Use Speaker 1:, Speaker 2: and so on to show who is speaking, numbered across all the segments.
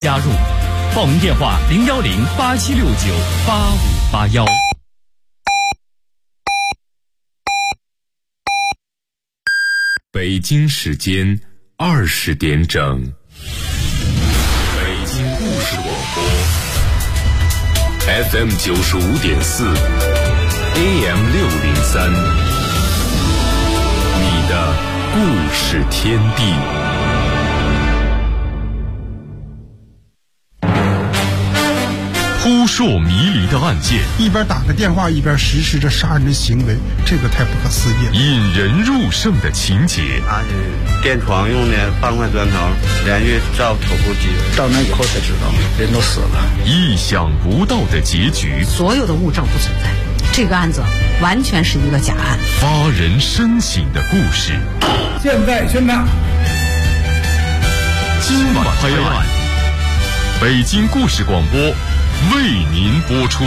Speaker 1: 加入，报名电话010-8769-8581。
Speaker 2: 北京时间20点整，北京故事广播 FM 95.4 AM 603，你的故事天地。扑朔迷离的案件，
Speaker 3: 一边打着电话一边实施着杀人的行为，这个太不可思议了。
Speaker 2: 引人入胜的情节，
Speaker 4: 他是电床用的半块砖头，连续照头部击，
Speaker 5: 到那以后才知道人都死了。
Speaker 2: 意想不到的结局，
Speaker 6: 所有的物证不存在，这个案子完全是一个假案。
Speaker 2: 发人深省的故事，
Speaker 3: 现在宣判。
Speaker 2: 今晚拍案，北京故事广播为您播出。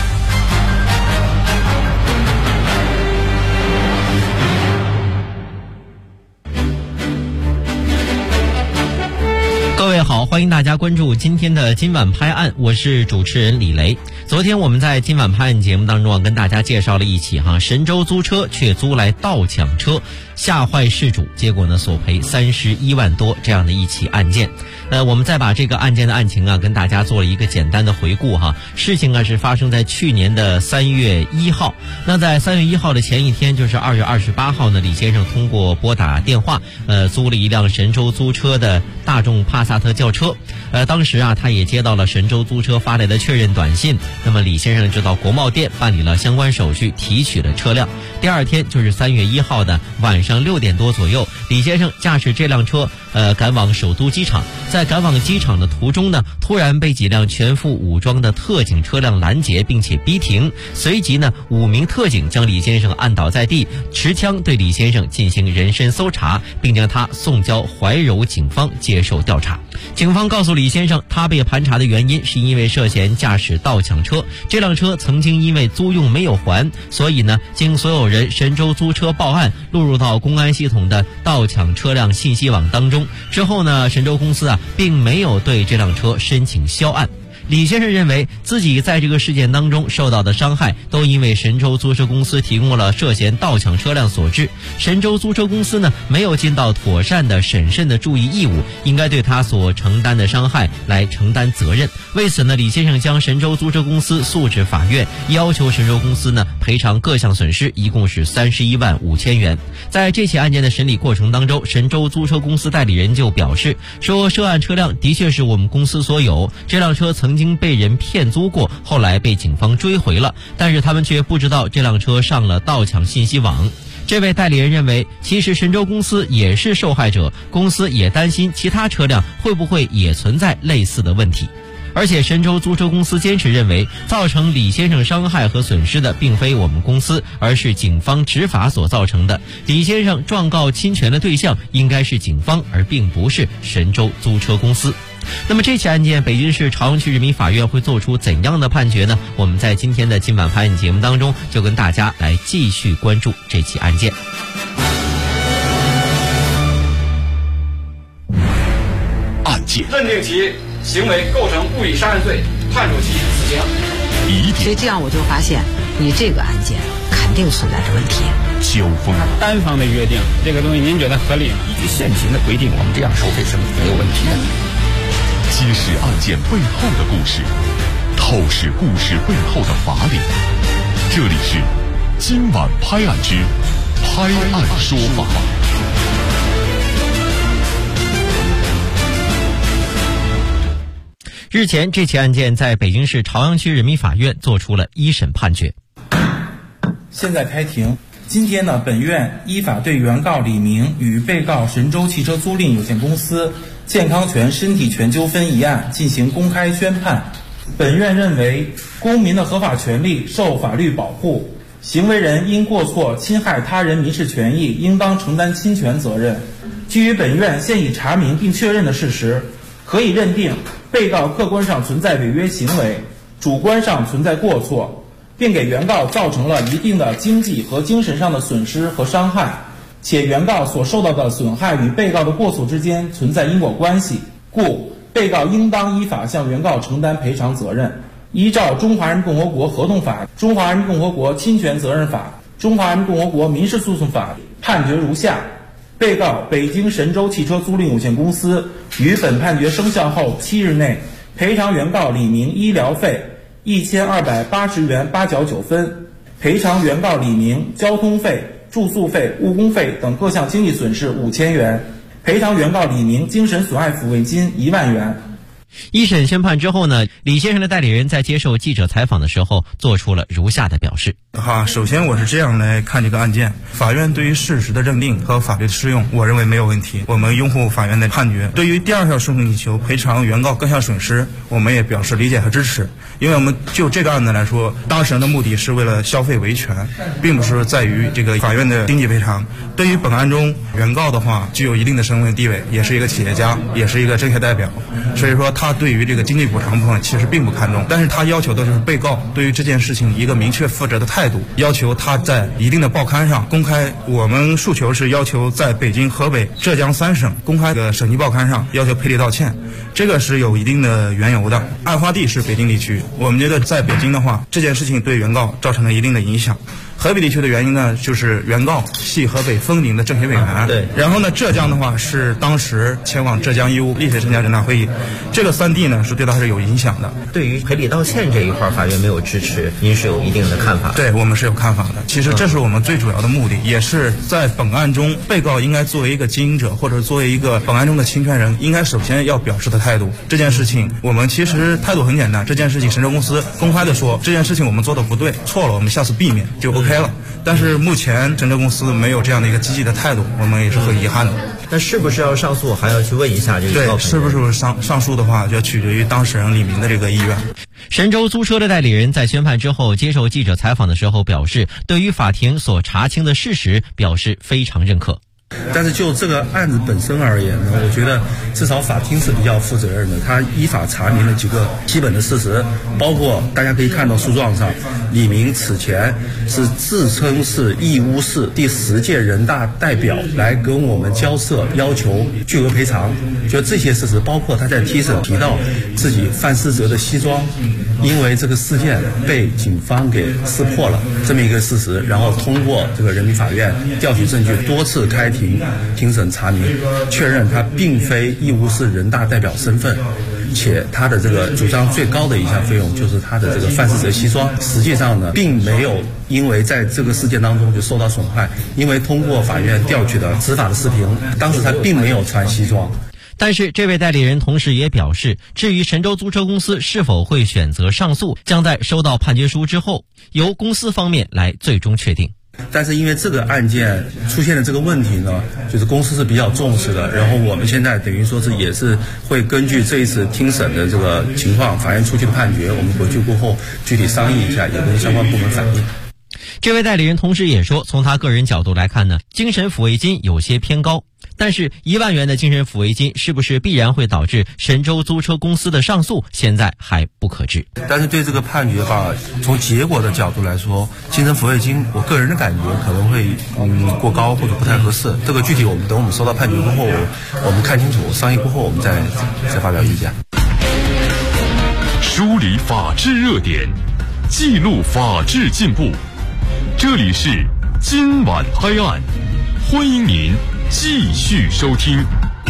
Speaker 7: 各位好，欢迎大家关注今天的今晚拍案，我是主持人李雷。昨天我们在今晚拍案节目当中跟大家介绍了一起神州租车却租来盗抢车，吓坏事主，结果呢索赔31万多这样的一起案件。我们再把这个案件的案情跟大家做了一个简单的回顾事情是发生在去年的3月1号。那在3月1号的前一天，就是2月28号呢，李先生通过拨打电话租了一辆神州租车的大众帕萨特轿车。当时他也接到了神州租车发来的确认短信，那么李先生就到国贸店办理了相关手续，提取了车辆。第二天就是3月1号的晚上6点多左右，李先生驾驶这辆车赶往首都机场。在赶往机场的途中呢，突然被几辆全副武装的特警车辆拦截并且逼停，随即呢5名特警将李先生按倒在地，持枪对李先生进行人身搜查，并将他送交怀柔警方接受调查。警方告诉李先生，他被盘查的原因是因为涉嫌驾驶盗抢车，这辆车曾经因为租用没有还，所以呢经所有人神州租车报案，录入到公安系统的盗抢车辆信息网当中。之后呢，神州公司并没有对这辆车申请销案。李先生认为自己在这个事件当中受到的伤害都因为神州租车公司提供了涉嫌盗抢车辆所致，神州租车公司呢没有尽到妥善的审慎的注意义务，应该对他所承担的伤害来承担责任。为此呢，李先生将神州租车公司诉至法院，要求神州公司呢赔偿各项损失，一共是31万5千元。在这起案件的审理过程当中，神州租车公司代理人就表示说，涉案车辆的确是我们公司所有，这辆车曾经被人骗租过，后来被警方追回了，但是他们却不知道这辆车上了盗抢信息网。这位代理人认为，其实神州公司也是受害者，公司也担心其他车辆会不会也存在类似的问题。而且神州租车公司坚持认为，造成李先生伤害和损失的并非我们公司，而是警方执法所造成的。李先生状告侵权的对象应该是警方，而并不是神州租车公司。那么这起案件，北京市朝阳区人民法院会做出怎样的判决呢？我们在今天的今晚拍案节目当中，就跟大家来继续关注这起案件。
Speaker 2: 案件
Speaker 8: 认定其行为构成故意杀人罪，判处其死刑。
Speaker 6: 所以这样我就发现，你这个案件肯定存在着问题。
Speaker 2: 交锋，
Speaker 5: 单方的约定，这个东西您觉得合理吗？
Speaker 9: 依据现行的规定，我们这样收费是没有问题的。
Speaker 2: 揭示案件背后的故事，透视故事背后的法理。这里是今晚拍案之拍案说法。
Speaker 7: 日前，这起案件在北京市朝阳区人民法院作出了一审判决。
Speaker 10: 现在开庭。今天呢，本院依法对原告李明与被告神州汽车租赁有限公司健康权身体权纠纷一案进行公开宣判。本院认为，公民的合法权利受法律保护，行为人因过错侵害他人民事权益，应当承担侵权责任。基于本院现已查明并确认的事实，可以认定被告客观上存在违约行为，主观上存在过错，并给原告造成了一定的经济和精神上的损失和伤害，且原告所受到的损害与被告的过错之间存在因果关系，故被告应当依法向原告承担赔偿责任。依照《中华人民共和国合同法》、《中华人民共和国侵权责任法》、《中华人民共和国民事诉讼法》判决如下：被告北京神州汽车租赁有限公司于本判决生效后7日内赔偿原告李明医疗费1280元8角9分，赔偿原告李明交通费、住宿费、误工费等各项经济损失5000元，赔偿原告李明精神损害抚慰金1万元。
Speaker 7: 一审宣判之后呢，李先生的代理人在接受记者采访的时候做出了如下的表示。
Speaker 11: 首先我是这样来看这个案件，法院对于事实的认定和法律的适用，我认为没有问题，我们拥护法院的判决。对于第二项诉讼请求赔偿原告各项损失，我们也表示理解和支持。因为我们就这个案子来说，当事人的目的是为了消费维权，并不是在于这个法院的经济赔偿。对于本案中原告的话，具有一定的身份地位，也是一个企业家，也是一个政协代表，所以说他对于这个经济补偿部分其实并不看重，但是他要求的就是被告对于这件事情一个明确负责的态度，要求他在一定的报刊上公开。我们诉求是要求在北京、河北、浙江3省公开的省级报刊上要求赔礼道歉，这个是有一定的缘由的。案发地是北京地区，我们觉得在北京的话，这件事情对原告造成了一定的影响。河北地区的原因呢，就是原告系河北丰宁的政协委员，对。然后呢，浙江的话是当时前往浙江义乌历史参加人大会议，这个3地呢是对他是有影响的。
Speaker 7: 对于赔礼道歉这一块，法院没有支持，您是有一定的看法？
Speaker 11: 对，我们是有看法的。其实这是我们最主要的目的，也是在本案中，被告应该作为一个经营者或者作为一个本案中的侵权人，应该首先要表示的态度。这件事情我们其实态度很简单，这件事情神州公司公开的说，这件事情我们做的不对，错了，我们下次避免就 OK 了。但是目前神州公司没有这样的一个积极的态度，我们也是很遗憾的。
Speaker 7: 那是不是要上诉，还要去问一下这个？
Speaker 11: 对，是不是上诉的话，就要取决于当事人李明的这个意愿。
Speaker 7: 神州租车的代理人在宣判之后接受记者采访的时候表示，对于法庭所查清的事实表示非常认可。
Speaker 12: 但是就这个案子本身而言呢，我觉得至少法庭是比较负责任的，他依法查明了几个基本的事实，包括大家可以看到诉状上，李明此前是自称是义乌市第10届人大代表来跟我们交涉，要求巨额赔偿。就这些事实，包括他在提审提到自己范世哲的西装因为这个事件被警方给撕破了这么一个事实，然后通过这个人民法院调取证据，多次开庭审查明，确认他并非义乌市人大代表身份，且他的这个主张最高的一项费用就是他的这个范世哲西装，实际上呢并没有因为在这个事件当中就受到损害，因为通过法院调取的执法的视频，当时他并没有穿西装。
Speaker 7: 但是这位代理人同时也表示，至于神州租车公司是否会选择上诉，将在收到判决书之后由公司方面来最终确定。
Speaker 12: 但是因为这个案件出现的这个问题呢，就是公司是比较重视的，然后我们现在等于说是也是会根据这一次听审的这个情况，法院出具的判决，我们回去过后具体商议一下，也跟相关部门反映。
Speaker 7: 这位代理人同时也说，从他个人角度来看呢，精神抚慰金有些偏高，但是1万元的精神抚慰金是不是必然会导致神州租车公司的上诉，现在还不可知。
Speaker 12: 但是对这个判决吧，从结果的角度来说，精神抚慰金我个人的感觉可能会过高或者不太合适，这个具体等我们收到判决过后，我们看清楚商议过后，我们再发表意见。
Speaker 2: 梳理法治热点，记录法治进步，这里是今晚拍案，欢迎您继续收听。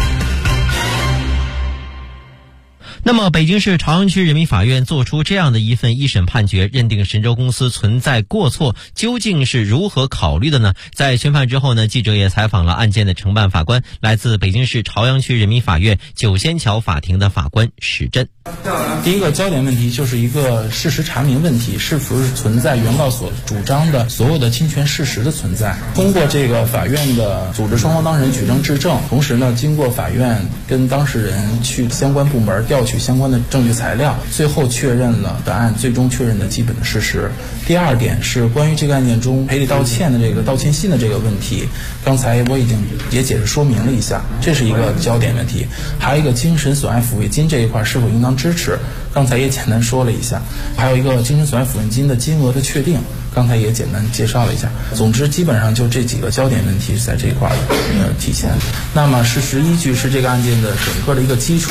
Speaker 7: 那么北京市朝阳区人民法院作出这样的一份一审判决，认定神州公司存在过错，究竟是如何考虑的呢？在宣判之后呢，记者也采访了案件的承办法官，来自北京市朝阳区人民法院九仙桥法庭的法官史振。
Speaker 10: 第一个焦点问题就是一个事实查明问题，是否是存在原告所主张的所有的侵权事实的存在。通过这个法院的组织双方当事人举证质证，同时呢，经过法院跟当事人去相关部门调取相关的证据材料，最后确认了本案最终确认的基本的事实。第二点是关于这个案件中赔礼道歉的这个道歉信的这个问题，刚才我已经也解释说明了一下，这是一个焦点问题。还有一个精神损害抚慰金这一块是否应当支持，刚才也简单说了一下。还有一个精神损害抚慰金的金额的确定，刚才也简单介绍了一下。总之基本上就这几个焦点问题是在这一块体现。那么事实依据是这个案件的整个的一个基础，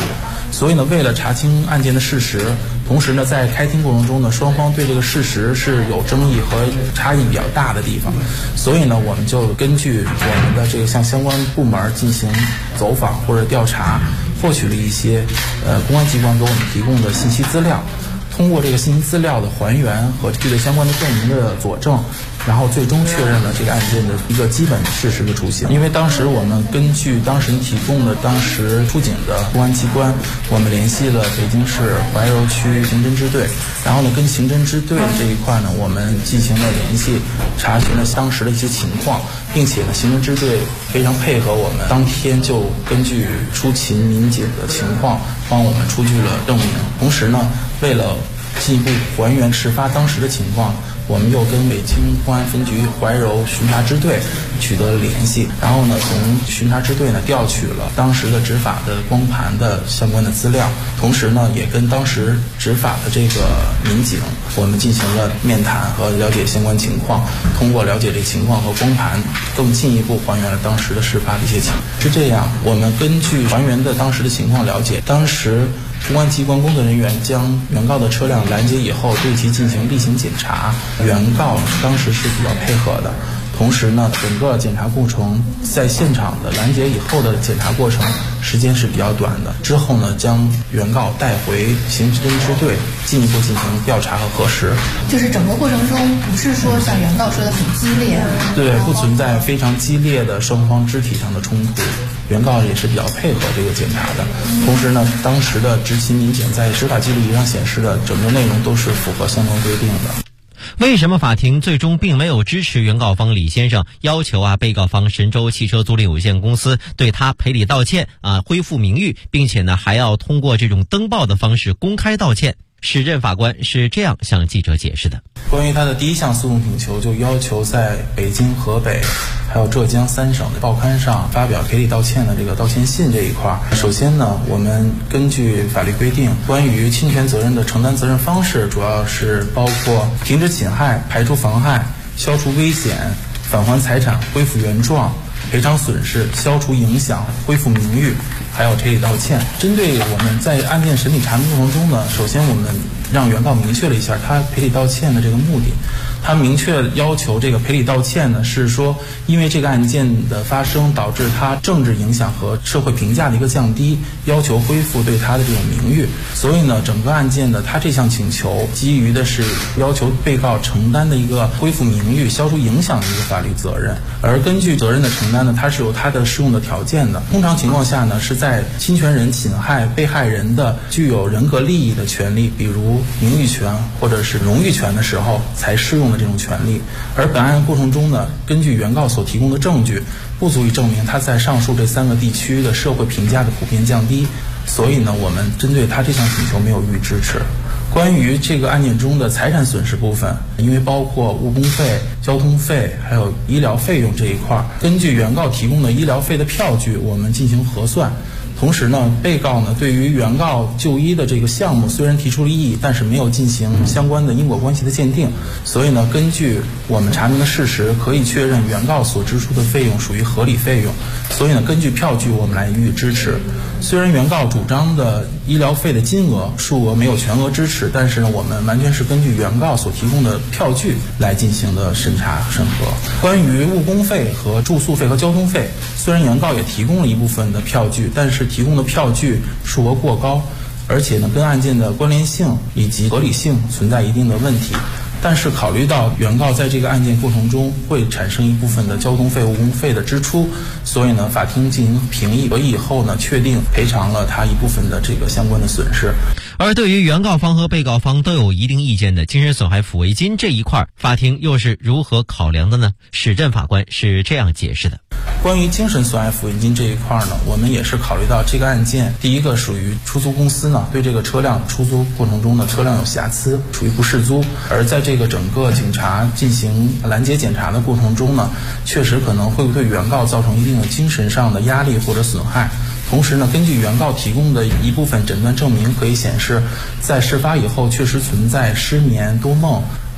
Speaker 10: 所以呢，为了查清案件的事实，同时呢，在开庭过程中呢，双方对这个事实是有争议和差异比较大的地方，所以呢，我们就根据我们的这个向相关部门进行走访或者调查，获取了一些公安机关给我们提供的信息资料，通过这个信息资料的还原和具备相关的证明的佐证，然后最终确认了这个案件的一个基本事实的雏形。因为当时我们根据当事人提供的当时出警的公安机关，我们联系了北京市怀柔区刑侦支队，然后呢，跟刑侦支队这一块呢，我们进行了联系，查询了当时的一些情况，并且呢，刑侦支队非常配合我们，当天就根据出勤民警的情况，帮我们出具了证明。同时呢，为了进一步还原事发当时的情况，我们又跟北京公安分局怀柔巡查支队取得了联系，然后呢，从巡查支队呢调取了当时的执法的光盘的相关的资料，同时呢，也跟当时执法的这个民警，我们进行了面谈和了解相关情况，通过了解这情况和光盘，更进一步还原了当时的事发的一些情况。是这样，我们根据还原的当时的情况了解，当时公安机关工作人员将原告的车辆拦截以后，对其进行例行检查，原告当时是比较配合的。同时呢，整个检查过程在现场的拦截以后的检查过程时间是比较短的。之后呢，将原告带回刑侦支队进一步进行调查和核实。
Speaker 13: 就是整个过程中不是说像原告说的很激烈，
Speaker 10: 对，不存在非常激烈的双方肢体上的冲突。原告也是比较配合这个检查的，同时呢，当时的执勤民警在执法记录仪上显示的整个内容都是符合相关规定的。
Speaker 7: 为什么法庭最终并没有支持原告方李先生要求被告方神州汽车租赁有限公司对他赔礼道歉恢复名誉，并且呢还要通过这种登报的方式公开道歉？时任法官是这样向记者解释的：
Speaker 10: 关于他的第一项诉讼请求，就要求在北京、河北还有浙江3省的报刊上发表赔礼道歉的这个道歉信这一块。首先呢，我们根据法律规定，关于侵权责任的承担责任方式，主要是包括停止侵害、排除妨害、消除危险、返还财产、恢复原状、赔偿损失、消除影响、恢复名誉，还有赔礼道歉。针对我们在案件审理查明过程中呢，首先我们让原告明确了一下他赔礼道歉的这个目的。他明确要求这个赔礼道歉呢，是说因为这个案件的发生导致他政治影响和社会评价的一个降低，要求恢复对他的这种名誉。所以呢，整个案件的他这项请求基于的是要求被告承担的一个恢复名誉、消除影响的一个法律责任。而根据责任的承担呢，它是有它的适用的条件的。通常情况下呢，是在侵权人侵害被害人的具有人格利益的权利，比如名誉权或者是荣誉权的时候才适用的这种权利。而本案过程中呢，根据原告所提供的证据，不足以证明他在上述这3个地区的社会评价的普遍降低，所以呢，我们针对他这项请求没有予以支持。关于这个案件中的财产损失部分，因为包括误工费、交通费还有医疗费用这一块，根据原告提供的医疗费的票据，我们进行核算。同时呢，被告呢对于原告就医的这个项目虽然提出了异议，但是没有进行相关的因果关系的鉴定，所以呢，根据我们查明的事实，可以确认原告所支出的费用属于合理费用，所以呢，根据票据我们来予以支持。虽然原告主张的医疗费的金额数额没有全额支持，但是呢，我们完全是根据原告所提供的票据来进行的审查审核。关于误工费和住宿费和交通费，虽然原告也提供了一部分的票据，但是提供的票据数额过高，而且呢，跟案件的关联性以及合理性存在一定的问题。但是考虑到原告在这个案件过程中会产生一部分的交通费、误工费的支出，所以呢，法庭进行评议，合议以后呢，确定赔偿了他一部分的这个相关的损失。
Speaker 7: 而对于原告方和被告方都有一定意见的精神损害抚慰金这一块，法庭又是如何考量的呢？史振法官是这样解释的：
Speaker 10: 关于精神损害抚慰金这一块呢，我们也是考虑到这个案件，第一个属于出租公司呢对这个车辆出租过程中的车辆有瑕疵，属于不适租，而在这个整个警察进行拦截检查的过程中呢，确实可能会对原告造成一定的精神上的压力或者损害。同时呢，根据原告提供的一部分诊断证明可以显示，在事发以后确实存在失眠、多梦、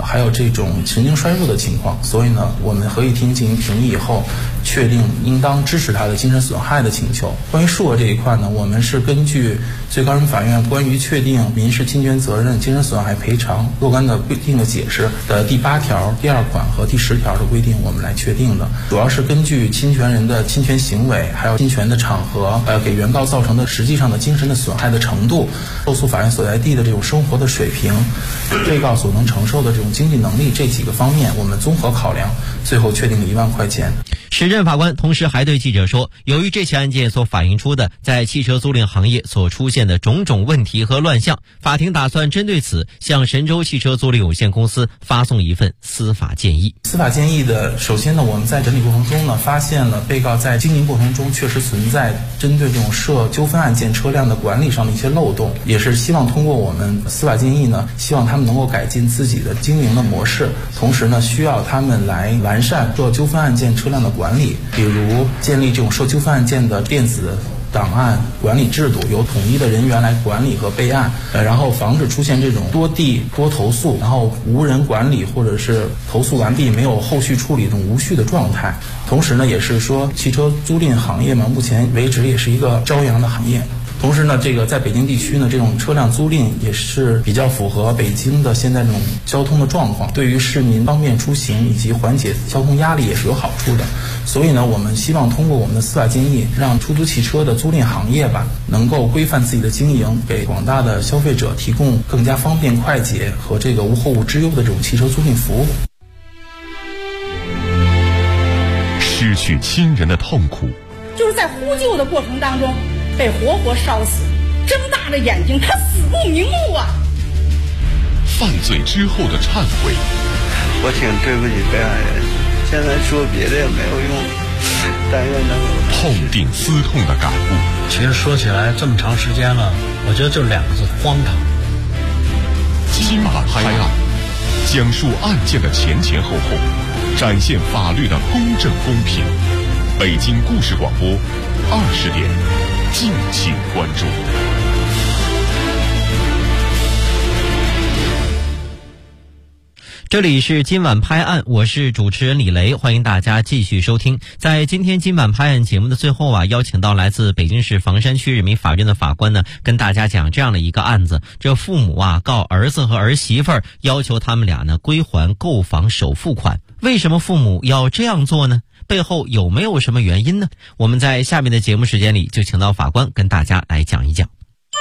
Speaker 10: 还有这种神经衰弱的情况，所以呢，我们合议庭进行评议以后，确定应当支持他的精神损害的请求。关于数额这一块呢，我们是根据最高人民法院关于确定民事侵权责任、精神损害赔偿若干的规定的解释的第8条第2款和第10条的规定，我们来确定的，主要是根据侵权人的侵权行为，还有侵权的场合，给原告造成的实际上的精神的损害的程度，受诉法院所在地的这种生活的水平，被告所能承受的这种经济能力，这几个方面我们综合考量，最后确定了1万块钱。
Speaker 7: 时任法官同时还对记者说，由于这起案件所反映出的在汽车租赁行业所出现的种种问题和乱象，法庭打算针对此向神州汽车租赁有限公司发送一份司法建议。
Speaker 10: 司法建议的，首先呢，我们在审理过程中呢，发现了被告在经营过程中确实存在针对这种涉纠纷案件车辆的管理上的一些漏洞，也是希望通过我们司法建议呢，希望他们能够改进自己的经营的模式，同时呢，需要他们来完善涉纠纷案件车辆的管理，比如建立这种涉纠纷案件的电子档案管理制度，由统一的人员来管理和备案，然后防止出现这种多地多投诉，然后无人管理或者是投诉完毕没有后续处理这种无序的状态。同时呢，也是说汽车租赁行业嘛，目前为止也是一个朝阳的行业。同时呢，这个在北京地区呢，这种车辆租赁也是比较符合北京的现在这种交通的状况，对于市民方便出行以及缓解交通压力也是有好处的。所以呢，我们希望通过我们的司法建议，让出租汽车的租赁行业吧，能够规范自己的经营，给广大的消费者提供更加方便快捷和这个无后顾之忧的这种汽车租赁服务。
Speaker 2: 失去亲人的痛苦，
Speaker 14: 就是在呼救的过程当中被活活烧死，睁大着眼睛，他死不瞑目啊！
Speaker 2: 犯罪之后的忏悔，
Speaker 4: 我挺对不起被害人，现在说别的也没有用，但愿能够
Speaker 2: 痛定思痛的感悟。
Speaker 5: 其实说起来这么长时间了，我觉得就2个字：荒唐。
Speaker 2: 今晚拍案，讲述案件的前前后后，展现法律的公正公平。北京故事广播20点，敬请关注。
Speaker 7: 这里是今晚拍案，我是主持人李雷，欢迎大家继续收听。在今天今晚拍案节目的最后邀请到来自北京市房山区人民法院的法官呢，跟大家讲这样的一个案子。这父母告儿子和儿媳妇儿，要求他们俩呢归还购房首付款。为什么父母要这样做呢？背后有没有什么原因呢？我们在下面的节目时间里就请到法官跟大家来讲一讲。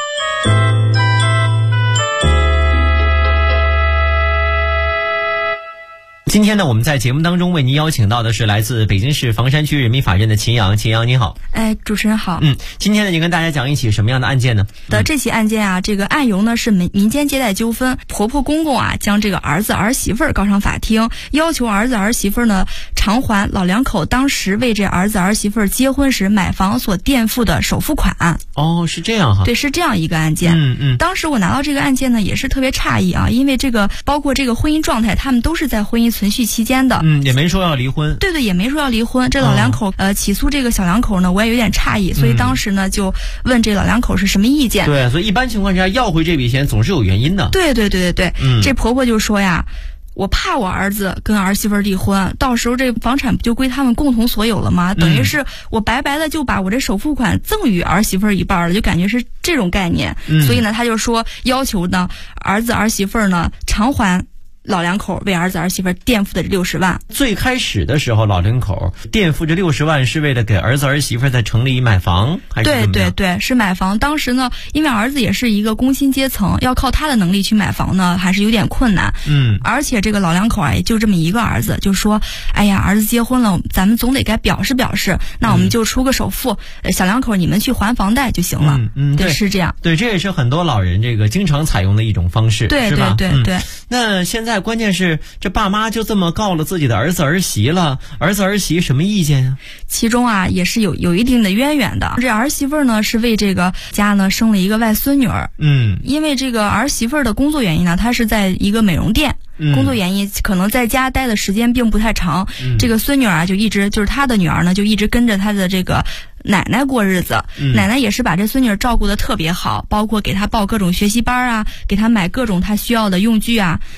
Speaker 7: 今天呢，我们在节目当中为您邀请到的是来自北京市房山区人民法院的秦阳。秦阳您好。
Speaker 15: 主持人好。
Speaker 7: 今天呢，您跟大家讲一起什么样的案件呢？
Speaker 15: 这起案件这个案由呢是民间借贷纠纷，婆婆公公将这个儿子儿媳妇儿告上法庭，要求儿子儿媳妇儿呢偿还老两口当时为这儿子儿媳妇儿结婚时买房所垫付的首付款。
Speaker 7: 哦，是这样哈。
Speaker 15: 对，是这样一个案件。当时我拿到这个案件呢，也是特别诧异因为这个包括这个婚姻状态，他们都是在婚姻存续期间的。
Speaker 7: 也没说要离婚。
Speaker 15: 对，也没说要离婚。这老两口起诉这个小两口呢，我也有点诧异，所以当时呢就问这老两口是什么意见。
Speaker 7: 对，所以一般情况下要回这笔钱总是有原因的。
Speaker 15: 对。这婆婆就说我怕我儿子跟儿媳妇离婚，到时候这房产不就归他们共同所有了吗？等于是我白白的就把我这首付款赠与儿媳妇一半了，就感觉是这种概念。所以呢，他就说要求呢儿子儿媳妇呢偿还老两口为儿子儿媳妇垫付的60万。
Speaker 7: 最开始的时候，老两口垫付这60万是为了给儿子儿媳妇在城里买房，还是怎么样？
Speaker 15: 对，是买房。当时呢，因为儿子也是一个工薪阶层，要靠他的能力去买房呢，还是有点困难。而且这个老两口也就这么一个儿子，就说哎呀，儿子结婚了，咱们总得该表示表示，那我们就出个首付，小两口你们去还房贷就行了。对，是这样。
Speaker 7: 对，这也是很多老人这个经常采用的一种方式，
Speaker 15: 对，
Speaker 7: 是吧？
Speaker 15: 对。
Speaker 7: 那现在关键是这爸妈就这么告了自己的儿子儿媳了，儿子儿媳什么意见呀？
Speaker 15: 其中也是有一定的渊源的。这儿媳妇呢是为这个家呢生了一个外孙女儿。因为这个儿媳妇的工作原因呢，她是在一个美容店。工作原因可能在家待的时间并不太长。这个孙女儿就一直就是她的女儿呢，就一直跟着她的这个奶奶过日子。奶奶也是把这孙女儿照顾得特别好，包括给她报各种学习班给她买各种她需要的用具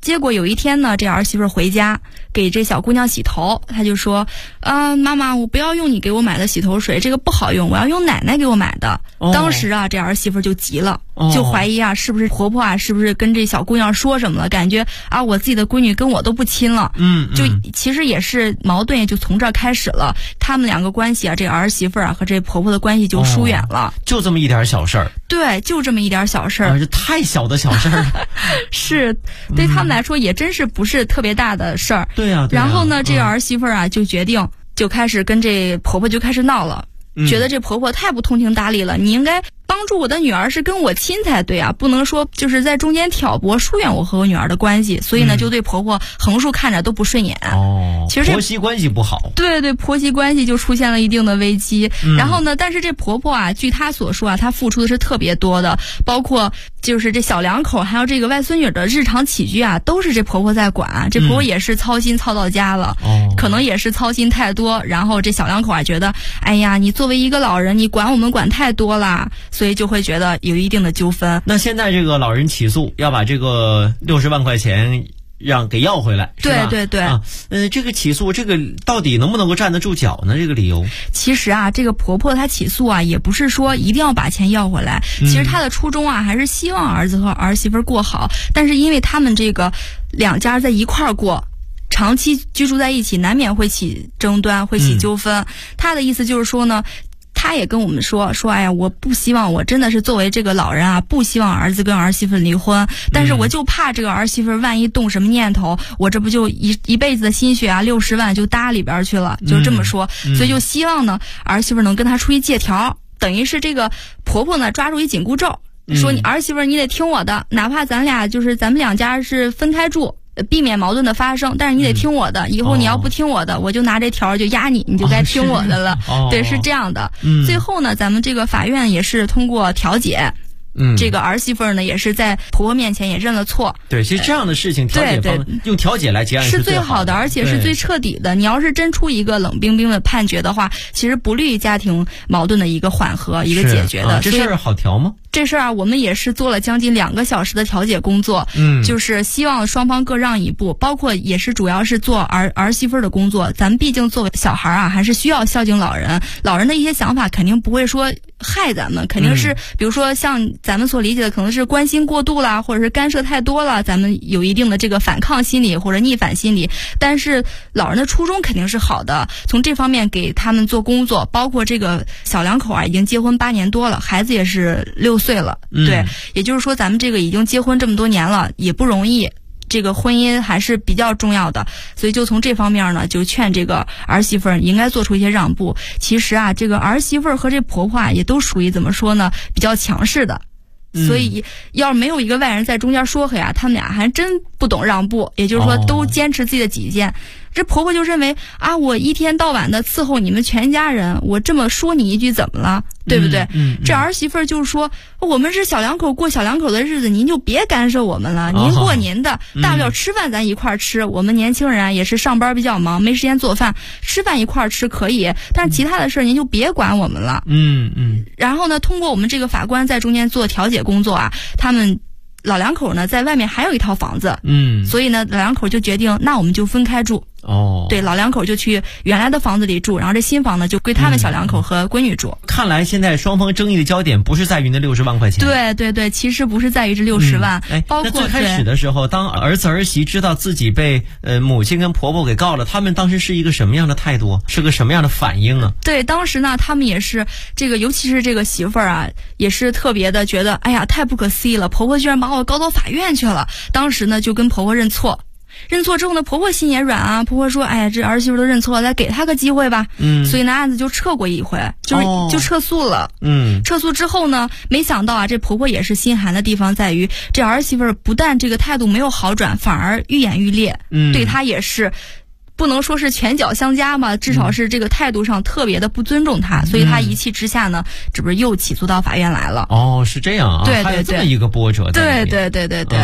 Speaker 15: 结果有一天呢，这儿媳妇回家给这小姑娘洗头，她就说妈妈，我不要用你给我买的洗头水，这个不好用，我要用奶奶给我买的。当时啊，这儿媳妇就急了，就怀疑啊，是不是婆婆啊，是不是跟这小姑娘说什么了，感觉啊我自己的闺女跟我都不亲了。就其实也是矛盾，也就从这儿开始了，他们两个关系啊，这儿媳妇啊和这婆婆的关系就疏远了。
Speaker 7: 就这么一点小事儿。
Speaker 15: 对，就这么一点小事儿。
Speaker 7: 这太小的小事儿了。
Speaker 15: 是，对他们来说也真是不是特别大的事儿。
Speaker 7: 对呀。
Speaker 15: 然后呢，这个儿媳妇啊就决定就开始跟这婆婆就开始闹了。觉得这婆婆太不通情达理了，你应该帮助我的女儿是跟我亲才对啊，不能说就是在中间挑拨疏远我和我女儿的关系，所以呢就对婆婆横竖看着都不顺眼。其实
Speaker 7: 婆媳关系不好。
Speaker 15: 对，婆媳关系就出现了一定的危机。然后呢，但是这婆婆啊，据她所说啊，她付出的是特别多的，包括就是这小两口还有这个外孙女的日常起居啊，都是这婆婆在管。这婆婆也是操心操到家了，可能也是操心太多，然后这小两口啊觉得，哎呀，你作为一个老人，你管我们管太多了，所以就会觉得有一定的纠纷。
Speaker 7: 那现在这个老人起诉要把这个60万块钱给要回来，是吧？
Speaker 15: 对。
Speaker 7: 这个起诉这个到底能不能够站得住脚呢？这个理由？
Speaker 15: 其实啊，这个婆婆她起诉啊，也不是说一定要把钱要回来。其实她的初衷啊，还是希望儿子和儿媳妇过好。但是因为他们这个两家在一块儿过，长期居住在一起，难免会起争端，会起纠纷。她的意思就是说呢，他也跟我们说，哎呀，我不希望，我真的是作为这个老人啊，不希望儿子跟儿媳妇离婚，但是我就怕这个儿媳妇万一动什么念头，我这不就一辈子的心血啊，60万就搭里边去了，就这么说。所以就希望呢，儿媳妇能跟他出一借条，等于是这个婆婆呢抓住一紧箍咒，说你儿媳妇你得听我的，哪怕咱们两家是分开住，避免矛盾的发生，但是你得听我的，以后你要不听我的，我就拿这条就压你，你就该听我的了。对，是这样的。最后呢，咱们这个法院也是通过调解，这个儿媳妇呢也是在婆婆面前也认了错。
Speaker 7: 对，其实这样的事情，用调解来结案
Speaker 15: 是
Speaker 7: 最
Speaker 15: 好的，而且是最彻底的。你要是真出一个冷冰冰的判决的话，其实不利于家庭矛盾的一个缓和、一个解决的。
Speaker 7: 这事儿好调吗？
Speaker 15: 这事儿啊，我们也是做了将近2个小时的调解工作，就是希望双方各让一步，包括也是主要是做儿媳妇的工作。咱们毕竟作为小孩啊，还是需要孝敬老人，老人的一些想法肯定不会说害咱们，肯定是比如说像咱们所理解的，可能是关心过度啦，或者是干涉太多了，咱们有一定的这个反抗心理或者逆反心理。但是老人的初衷肯定是好的，从这方面给他们做工作，包括这个小两口啊，已经结婚8年多了，孩子也是6岁了。对，也就是说咱们这个已经结婚这么多年了，也不容易，这个婚姻还是比较重要的，所以就从这方面呢，就劝这个儿媳妇应该做出一些让步。其实啊，这个儿媳妇和这婆婆啊，也都属于怎么说呢，比较强势的。所以要是没有一个外人在中间说和呀，他们俩还真不懂让步，也就是说都坚持自己的己见。这婆婆就认为啊，我一天到晚的伺候你们全家人，我这么说你一句怎么了，对不对？这儿媳妇就是说，我们是小两口过小两口的日子，您就别干涉我们了，您过您的，大不了吃饭咱一块儿吃。我们年轻人啊也是上班比较忙，没时间做饭，吃饭一块儿吃可以，但是其他的事您就别管我们了。然后呢，通过我们这个法官在中间做调解工作啊，他们老两口呢在外面还有一套房子，所以呢老两口就决定，那我们就分开住。对，老两口就去原来的房子里住，然后这新房呢就归他们小两口和闺女住。
Speaker 7: 看来现在双方争议的焦点不是在于那60万块钱。
Speaker 15: 对，其实不是在于这60万。包括
Speaker 7: 那最开始的时候，当儿子儿媳知道自己被母亲跟婆婆给告了，他们当时是一个什么样的态度，是个什么样的反应啊？
Speaker 15: 对，当时呢他们也是这个，尤其是这个媳妇儿啊，也是特别的觉得，哎呀太不可思议了，婆婆居然把我告到法院去了。当时呢就跟婆婆认错之后呢，婆婆心也软啊，婆婆说，哎呀，这儿媳妇都认错了，再给她个机会吧。所以呢案子就撤过一回，就撤诉了。撤诉之后呢，没想到啊，这婆婆也是心寒的地方在于，这儿媳妇不但这个态度没有好转，反而愈演愈烈。对她也是不能说是拳脚相加嘛，至少是这个态度上特别的不尊重他，所以他一气之下呢，这不是又起诉到法院来了。
Speaker 7: 是这样啊。
Speaker 15: 对，
Speaker 7: 还有这么一个波折。
Speaker 15: 对。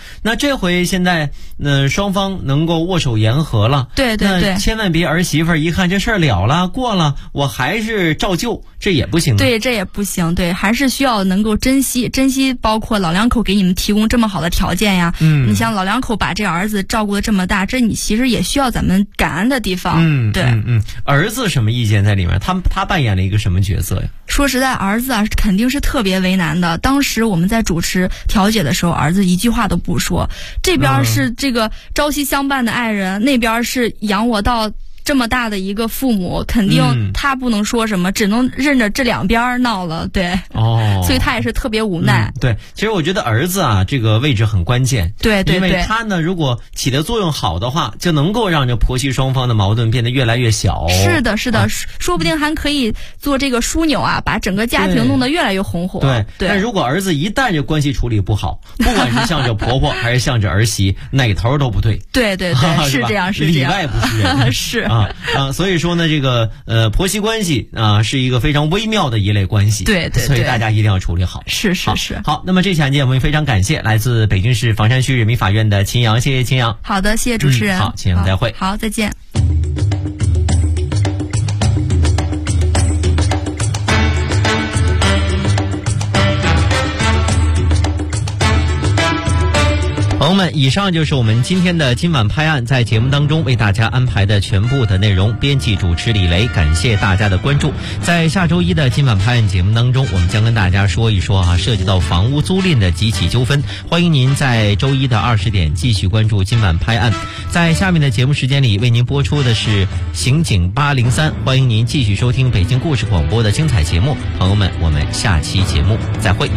Speaker 7: 那这回现在双方能够握手言和了，
Speaker 15: 对，
Speaker 7: 那千万别儿媳妇一看这事儿了了过了，我还是照旧，这也不行。
Speaker 15: 对，这也不行，对，还是需要能够珍惜，包括老两口给你们提供这么好的条件呀。你像老两口把这儿子照顾得这么大，这你其实也需要咱们感恩的地方。对，
Speaker 7: 儿子什么意见在里面？他扮演了一个什么角色呀？
Speaker 15: 说实在，儿子啊肯定是特别为难的。当时我们在主持调解的时候，儿子一句话都不说。这边是这个朝夕相伴的爱人，那边是养我到这么大的一个父母，肯定他不能说什么，只能任着这两边闹了。对，所以他也是特别无奈。
Speaker 7: 对，其实我觉得儿子啊，这个位置很关键。
Speaker 15: 对，
Speaker 7: 因为他呢，如果起的作用好的话，就能够让这婆媳双方的矛盾变得越来越小。
Speaker 15: 是的，说不定还可以做这个枢纽啊，把整个家庭弄得越来越红火。
Speaker 7: 对，但如果儿子一旦这关系处理不好，不管是向着婆婆还是向着儿媳，哪头都不对。
Speaker 15: 对，是这样，
Speaker 7: 里外不是人。
Speaker 15: 是。
Speaker 7: 所以说呢，这个婆媳关系啊，是一个非常微妙的一类关系。
Speaker 15: 对，
Speaker 7: 所以大家一定要处理好。
Speaker 15: 是。
Speaker 7: 好，那么这期案件我们非常感谢来自北京市房山区人民法院的秦阳，谢谢秦阳。
Speaker 15: 好的，谢谢主持人。
Speaker 7: 好，秦阳再会。
Speaker 15: 好，再见。
Speaker 7: 朋友们，以上就是我们今天的今晚拍案在节目当中为大家安排的全部的内容。编辑主持李雷，感谢大家的关注。在下周一的今晚拍案节目当中，我们将跟大家说一说涉及到房屋租赁的几起纠纷。欢迎您在周一的20点继续关注今晚拍案。在下面的节目时间里为您播出的是刑警803，欢迎您继续收听北京故事广播的精彩节目。朋友们，我们下期节目再会。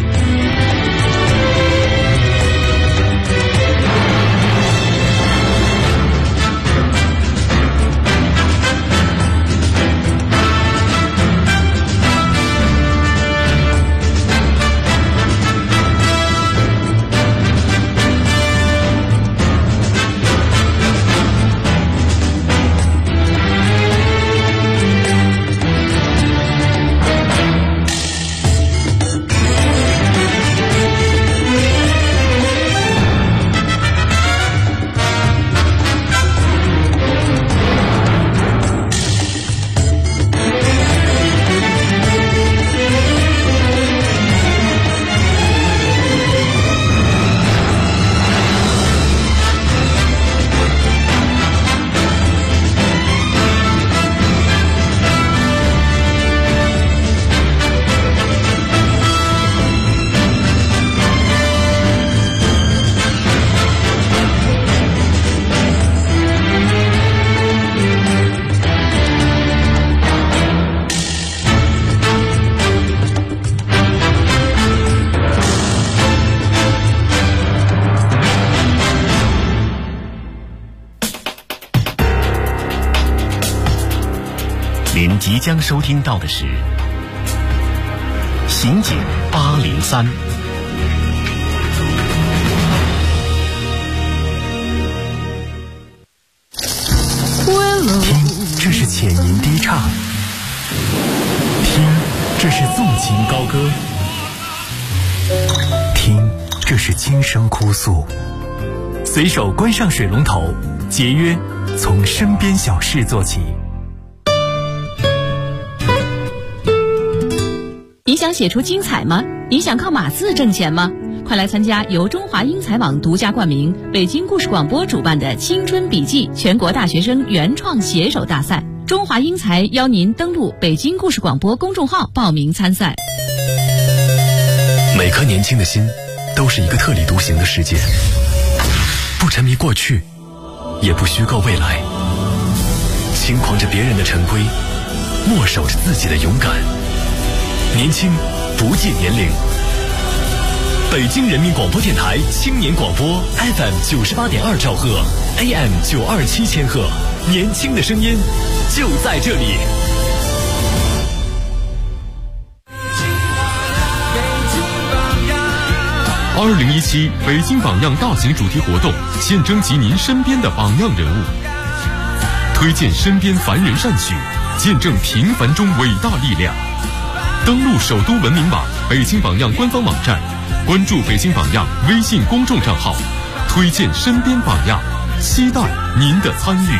Speaker 2: 您即将收听到的是《刑警803》。听，这是浅吟低唱；听，这是纵情高歌；听，这是轻声哭诉。随手关上水龙头，节约，从身边小事做起。
Speaker 16: 你想写出精彩吗？你想靠码字挣钱吗？快来参加由中华英才网独家冠名、北京故事广播主办的青春笔记全国大学生原创写手大赛。中华英才邀您登录北京故事广播公众号报名参赛。
Speaker 2: 每颗年轻的心都是一个特立独行的世界，不沉迷过去，也不虚构未来，轻狂着别人的陈规，默守着自己的勇敢。年轻不计年龄。北京人民广播电台青年广播 FM 98.2兆赫 AM 927千赫，年轻的声音就在这里。2017北京榜样大型主题活动，现征集您身边的榜样人物，推荐身边凡人善举，见证平凡中伟大力量。登录首都文明网北京榜样官方网站，关注北京榜样微信公众账号， 推荐身边榜样，期待您的参与。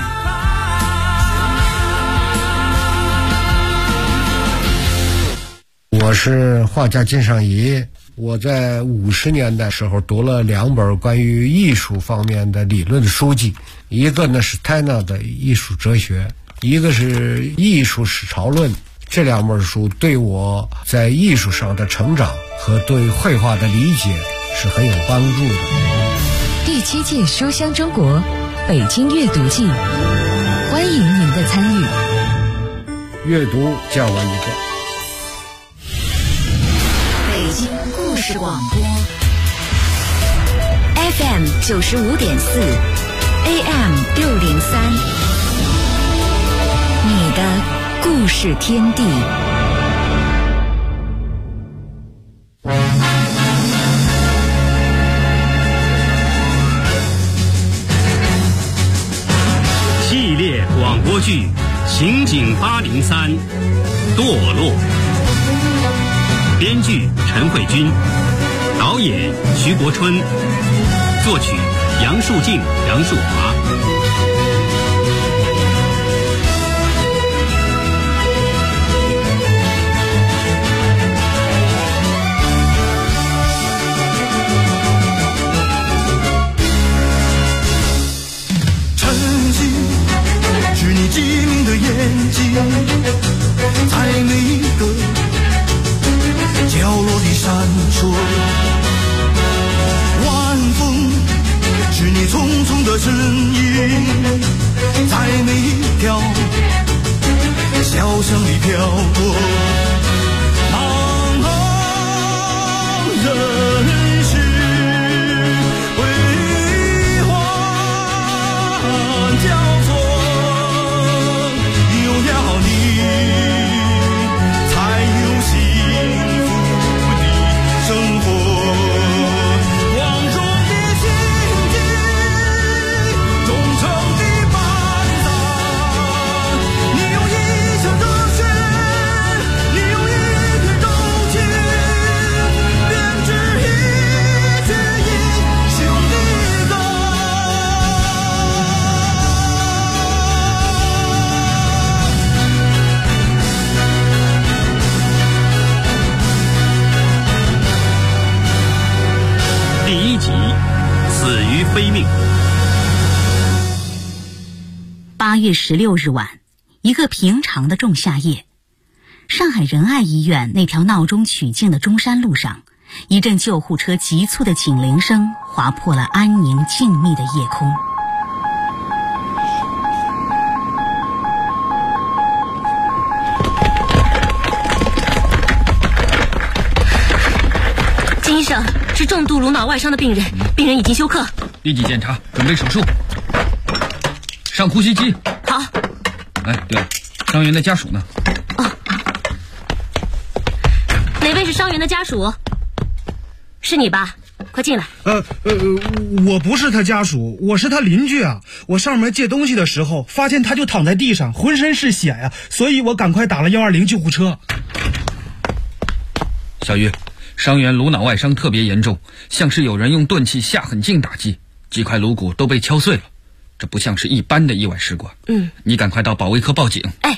Speaker 17: 我是画家金尚仪，我在50年代时候读了2本关于艺术方面的理论的书籍，一个呢是泰纳的艺术哲学，一个是艺术史潮论。这2本书对我在艺术上的成长和对绘画的理解是很有帮助的。
Speaker 18: 第7届书香中国北京阅读季，欢迎您的参与。
Speaker 17: 阅读讲完一个。
Speaker 18: 北京故事广播 FM 95.4 AM 603，你的故事天地。
Speaker 19: 系列广播剧《刑警803》堕落，编剧陈慧君，导演徐国春，作曲杨树静、杨树华。
Speaker 20: 机灵的眼睛，在每一个角落里闪烁。晚风是你匆匆的身影，在每一条小巷里飘过。茫茫人世辉煌交错，
Speaker 19: 非命。
Speaker 21: 8月16日晚，一个平常的仲夏夜，上海仁爱医院那条闹中取静的中山路上，一阵救护车急促的警铃声划破了安宁静谧的夜空。
Speaker 22: 金医生，是重度颅脑外伤的病人，病人已经休克。
Speaker 9: 立即检查，准备手术。上呼吸机。
Speaker 22: 好。
Speaker 9: 哎，对了，伤员的家属呢？
Speaker 22: 哦，哪位是伤员的家属？是你吧？快进来。
Speaker 23: 我不是他家属，我是他邻居啊。我上门借东西的时候，发现他就躺在地上，浑身是血呀，所以我赶快打了120救护车。
Speaker 9: 小玉，伤员颅脑外伤特别严重，像是有人用钝器下狠劲打击，几块颅骨都被敲碎了，这不像是一般的意外事故。你赶快到保卫科报警。
Speaker 22: 哎。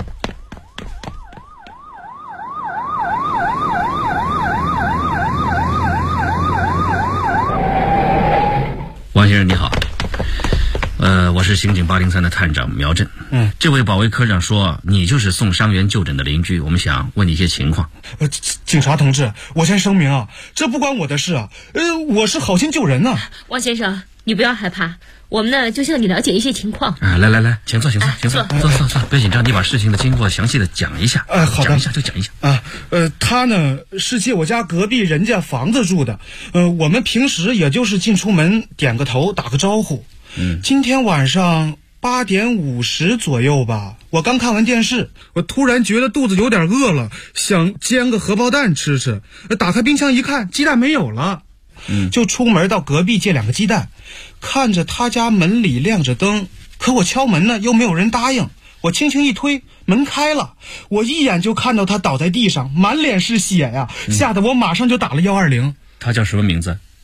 Speaker 24: 王先生你好，我是刑警803的探长苗振。这位保卫科长说你就是送伤员就诊的邻居，我们想问你一些情况。
Speaker 23: 警察同志，我先声明啊，这不关我的事啊，我是好心救人啊。
Speaker 22: 王先生，你不要害怕，我们呢就向你了解一些情况。
Speaker 24: 来，请坐，坐，别紧张，你把事情的经过详细的讲一下。
Speaker 23: 好的，
Speaker 24: 讲一下。
Speaker 23: 他呢是借我家隔壁人家房子住的，我们平时也就是进出门点个头打个招呼。今天晚上8点50左右吧，我刚看完电视，我突然觉得肚子有点饿了，想煎个荷包蛋吃吃。打开冰箱一看，鸡蛋没有了，就出门到隔壁借2个鸡蛋。看着他家门里亮着灯，可我敲门呢又没有人答应。我轻轻一推，门开了，我一眼就看到他倒在地上，满脸是血呀，吓得我马上就打了120。
Speaker 24: 他叫什么名字？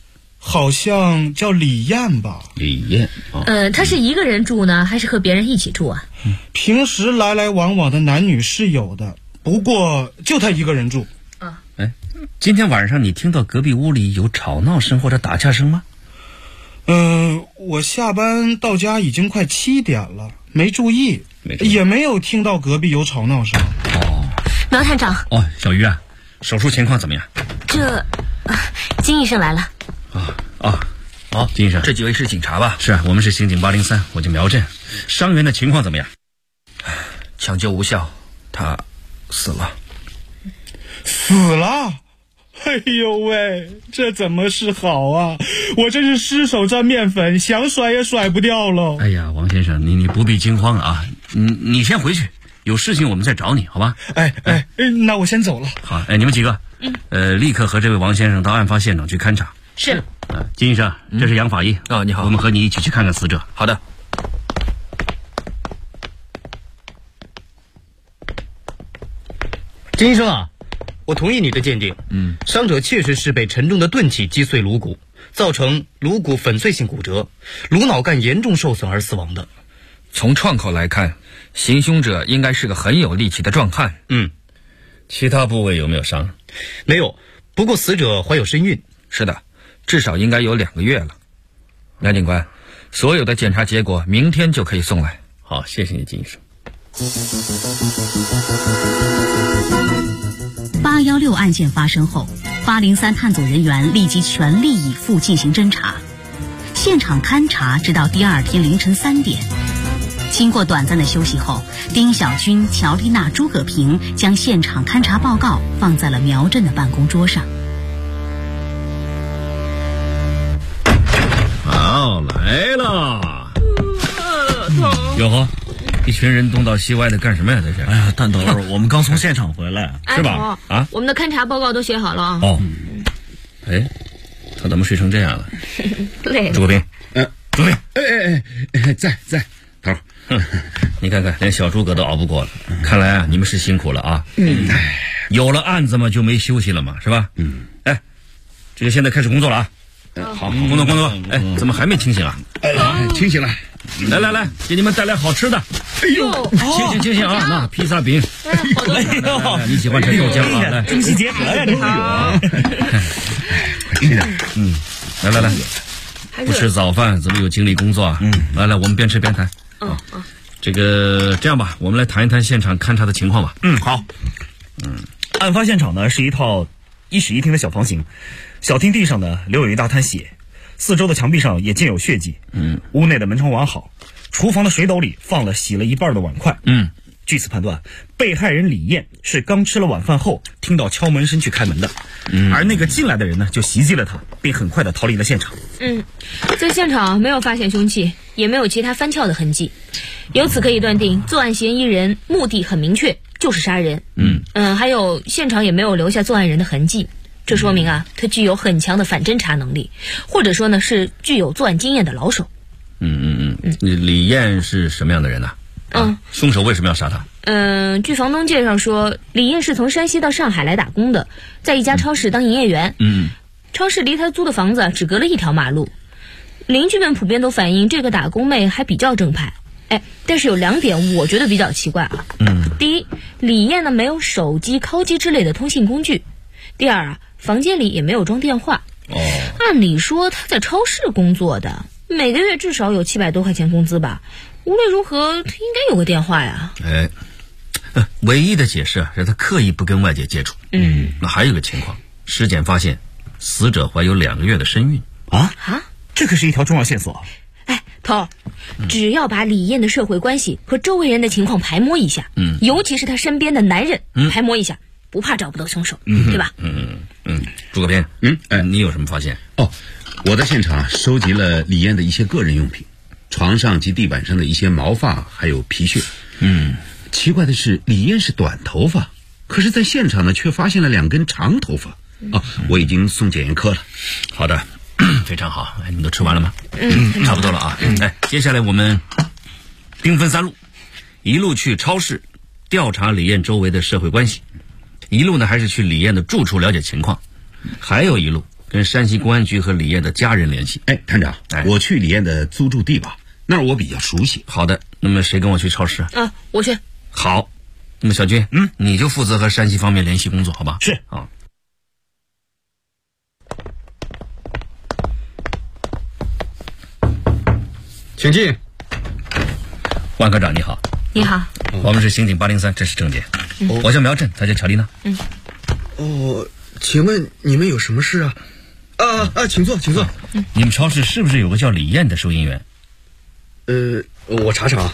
Speaker 23: 好像叫李艳吧？
Speaker 24: 李艳
Speaker 22: 他是一个人住呢，还是和别人一起住啊？
Speaker 23: 平时来来往往的男女是有的，不过就他一个人住。
Speaker 24: 今天晚上你听到隔壁屋里有吵闹声或者打架声吗？
Speaker 23: 我下班到家已经快7点了，没注意，也没有听到隔壁有吵闹声。
Speaker 22: 苗探长。
Speaker 24: 小于啊，手术情况怎么样？
Speaker 22: 金医生来了。
Speaker 24: 金医生，
Speaker 9: 这几位是警察吧？
Speaker 24: 是啊，我们是刑警803，我叫苗震。伤员的情况怎么样？
Speaker 9: 抢救无效，他死了。
Speaker 23: 死了？哎呦喂，这怎么是好啊？我真是失手沾面粉，想甩也甩不掉了。
Speaker 24: 哎呀，王先生，你不必惊慌啊，你先回去，有事情我们再找你，好吧？
Speaker 23: 那我先走了。
Speaker 24: 好，你们几个，立刻和这位王先生到案发现场去勘查。
Speaker 22: 是。
Speaker 24: 金医生，这是杨法医。
Speaker 9: 你好，
Speaker 24: 我们和你一起去看看死者。
Speaker 9: 好的。
Speaker 1: 金医生啊，我同意你的鉴定。伤者确实是被沉重的钝器击碎颅骨，造成颅骨粉碎性骨折，颅脑干严重受损而死亡的。
Speaker 9: 从创口来看，行凶者应该是个很有力气的壮汉。
Speaker 24: 其他部位有没有伤？
Speaker 1: 没有，不过死者怀有身孕。
Speaker 9: 是的，至少应该有2个月了。梁警官，所有的检查结果明天就可以送来。
Speaker 24: 好，谢谢你，金医生。
Speaker 21: 816案件发生后，803探组人员立即全力以赴进行侦查，现场勘查直到第2天凌晨3点。经过短暂的休息后，丁小军、乔丽娜、诸葛平将现场勘查报告放在了苗震的办公桌上。
Speaker 24: 好，来了。哟呵，一群人东倒西歪的干什么呀？这是？
Speaker 3: 哎呀，蛋头，我们刚从现场回来，
Speaker 24: 是吧？
Speaker 22: 我们的勘查报告都写好了啊。
Speaker 24: 他怎么睡成这样了？
Speaker 22: 累了。
Speaker 24: 诸葛平，
Speaker 3: 诸葛平，在头。
Speaker 24: 你看看，连小诸葛都熬不过了，看来啊，你们是辛苦了啊。有了案子嘛，就没休息了嘛，是吧？这个现在开始工作了啊。好，工作。怎么还没清醒啊？
Speaker 3: 清醒了。
Speaker 24: 来，给你们带来好吃的。
Speaker 3: 哎呦，
Speaker 24: 清醒啊！那披萨饼。你喜欢吃豆浆啊？来，
Speaker 3: 中西结合呀，这是。
Speaker 24: 快吃点。来，不吃早饭怎么有精力工作啊？来，我们边吃边谈。这样吧，我们来谈一谈现场勘查的情况吧。
Speaker 3: 好。案发现场呢是一套1室1厅的小房型，小厅地上呢留有一大滩血，四周的墙壁上也见有血迹。屋内的门窗完好，厨房的水斗里放了洗了一半的碗筷。据此判断，被害人李艳是刚吃了晚饭后听到敲门声去开门的，而那个进来的人呢就袭击了他，并很快的逃离了现场。
Speaker 22: 在现场没有发现凶器，也没有其他翻撬的痕迹，由此可以断定作案嫌疑人目的很明确，就是杀人。还有现场也没有留下作案人的痕迹，这说明啊，他具有很强的反侦查能力，或者说呢是具有作案经验的老手。
Speaker 24: 李艳是什么样的人呢？凶手为什么要杀他？
Speaker 22: 据房东介绍说，李艳是从山西到上海来打工的，在一家超市当营业员。超市离他租的房子只隔了1条马路。邻居们普遍都反映这个打工妹还比较正派。但是有2点我觉得比较奇怪啊。第一，李艳呢没有手机、call机之类的通信工具。第二啊，房间里也没有装电话。按理说他在超市工作的，每个月至少有700多块钱工资吧。无论如何，他应该有个电话呀。
Speaker 24: 唯一的解释是他刻意不跟外界接触。那还有个情况，尸检发现死者怀有2个月的身孕。
Speaker 3: 这可是一条重要线索。
Speaker 22: 头，只要把李艳的社会关系和周围人的情况排摸一下，尤其是他身边的男人排摸一下，不怕找不到凶手，对吧？
Speaker 24: 诸葛平，你有什么发现？
Speaker 6: 我在现场收集了李艳的一些个人用品，床上及地板上的一些毛发还有皮屑。奇怪的是，李艳是短头发，可是在现场呢却发现了2根长头发。我已经送检验科了。
Speaker 24: 好的，非常好。你们都吃完了吗？差不多了啊。接下来我们兵分3路，一路去超市调查李艳周围的社会关系，一路呢还是去李艳的住处了解情况，还有一路跟山西公安局和李艳的家人联系。
Speaker 6: 哎，探长，我去李艳的租住地吧，那儿我比较熟悉。
Speaker 24: 好的，那么谁跟我去超市？
Speaker 22: 我去。
Speaker 24: 好，那么小军，你就负责和山西方面联系工作，好吧？
Speaker 3: 是
Speaker 24: 啊。
Speaker 6: 请进。
Speaker 24: 万科长你好。
Speaker 22: 你好。
Speaker 24: 我们是刑警803，这是证件。我叫苗振，他叫乔丽娜。
Speaker 8: 请问你们有什么事啊？请坐，请坐。
Speaker 24: 你们超市是不是有个叫李艳的收银员？
Speaker 8: 我查查啊。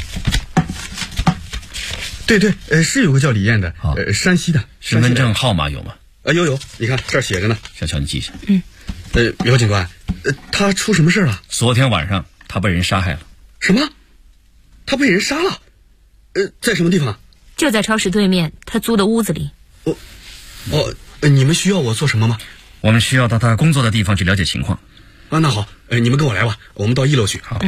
Speaker 8: 对，是有个叫李艳的，山西的。
Speaker 24: 身份证号码有吗？
Speaker 8: 有，你看这儿写着呢。
Speaker 24: 小乔，你记一下。
Speaker 8: 苗警官，他出什么事了？
Speaker 24: 昨天晚上他被人杀害了。
Speaker 8: 什么？他被人杀了？在什么地方？
Speaker 22: 就在超市对面他租的屋子里。
Speaker 8: 你们需要我做什么吗？
Speaker 24: 我们需要到他工作的地方去了解情况。
Speaker 8: 那好，你们跟我来吧，我们到1楼去。
Speaker 24: 好。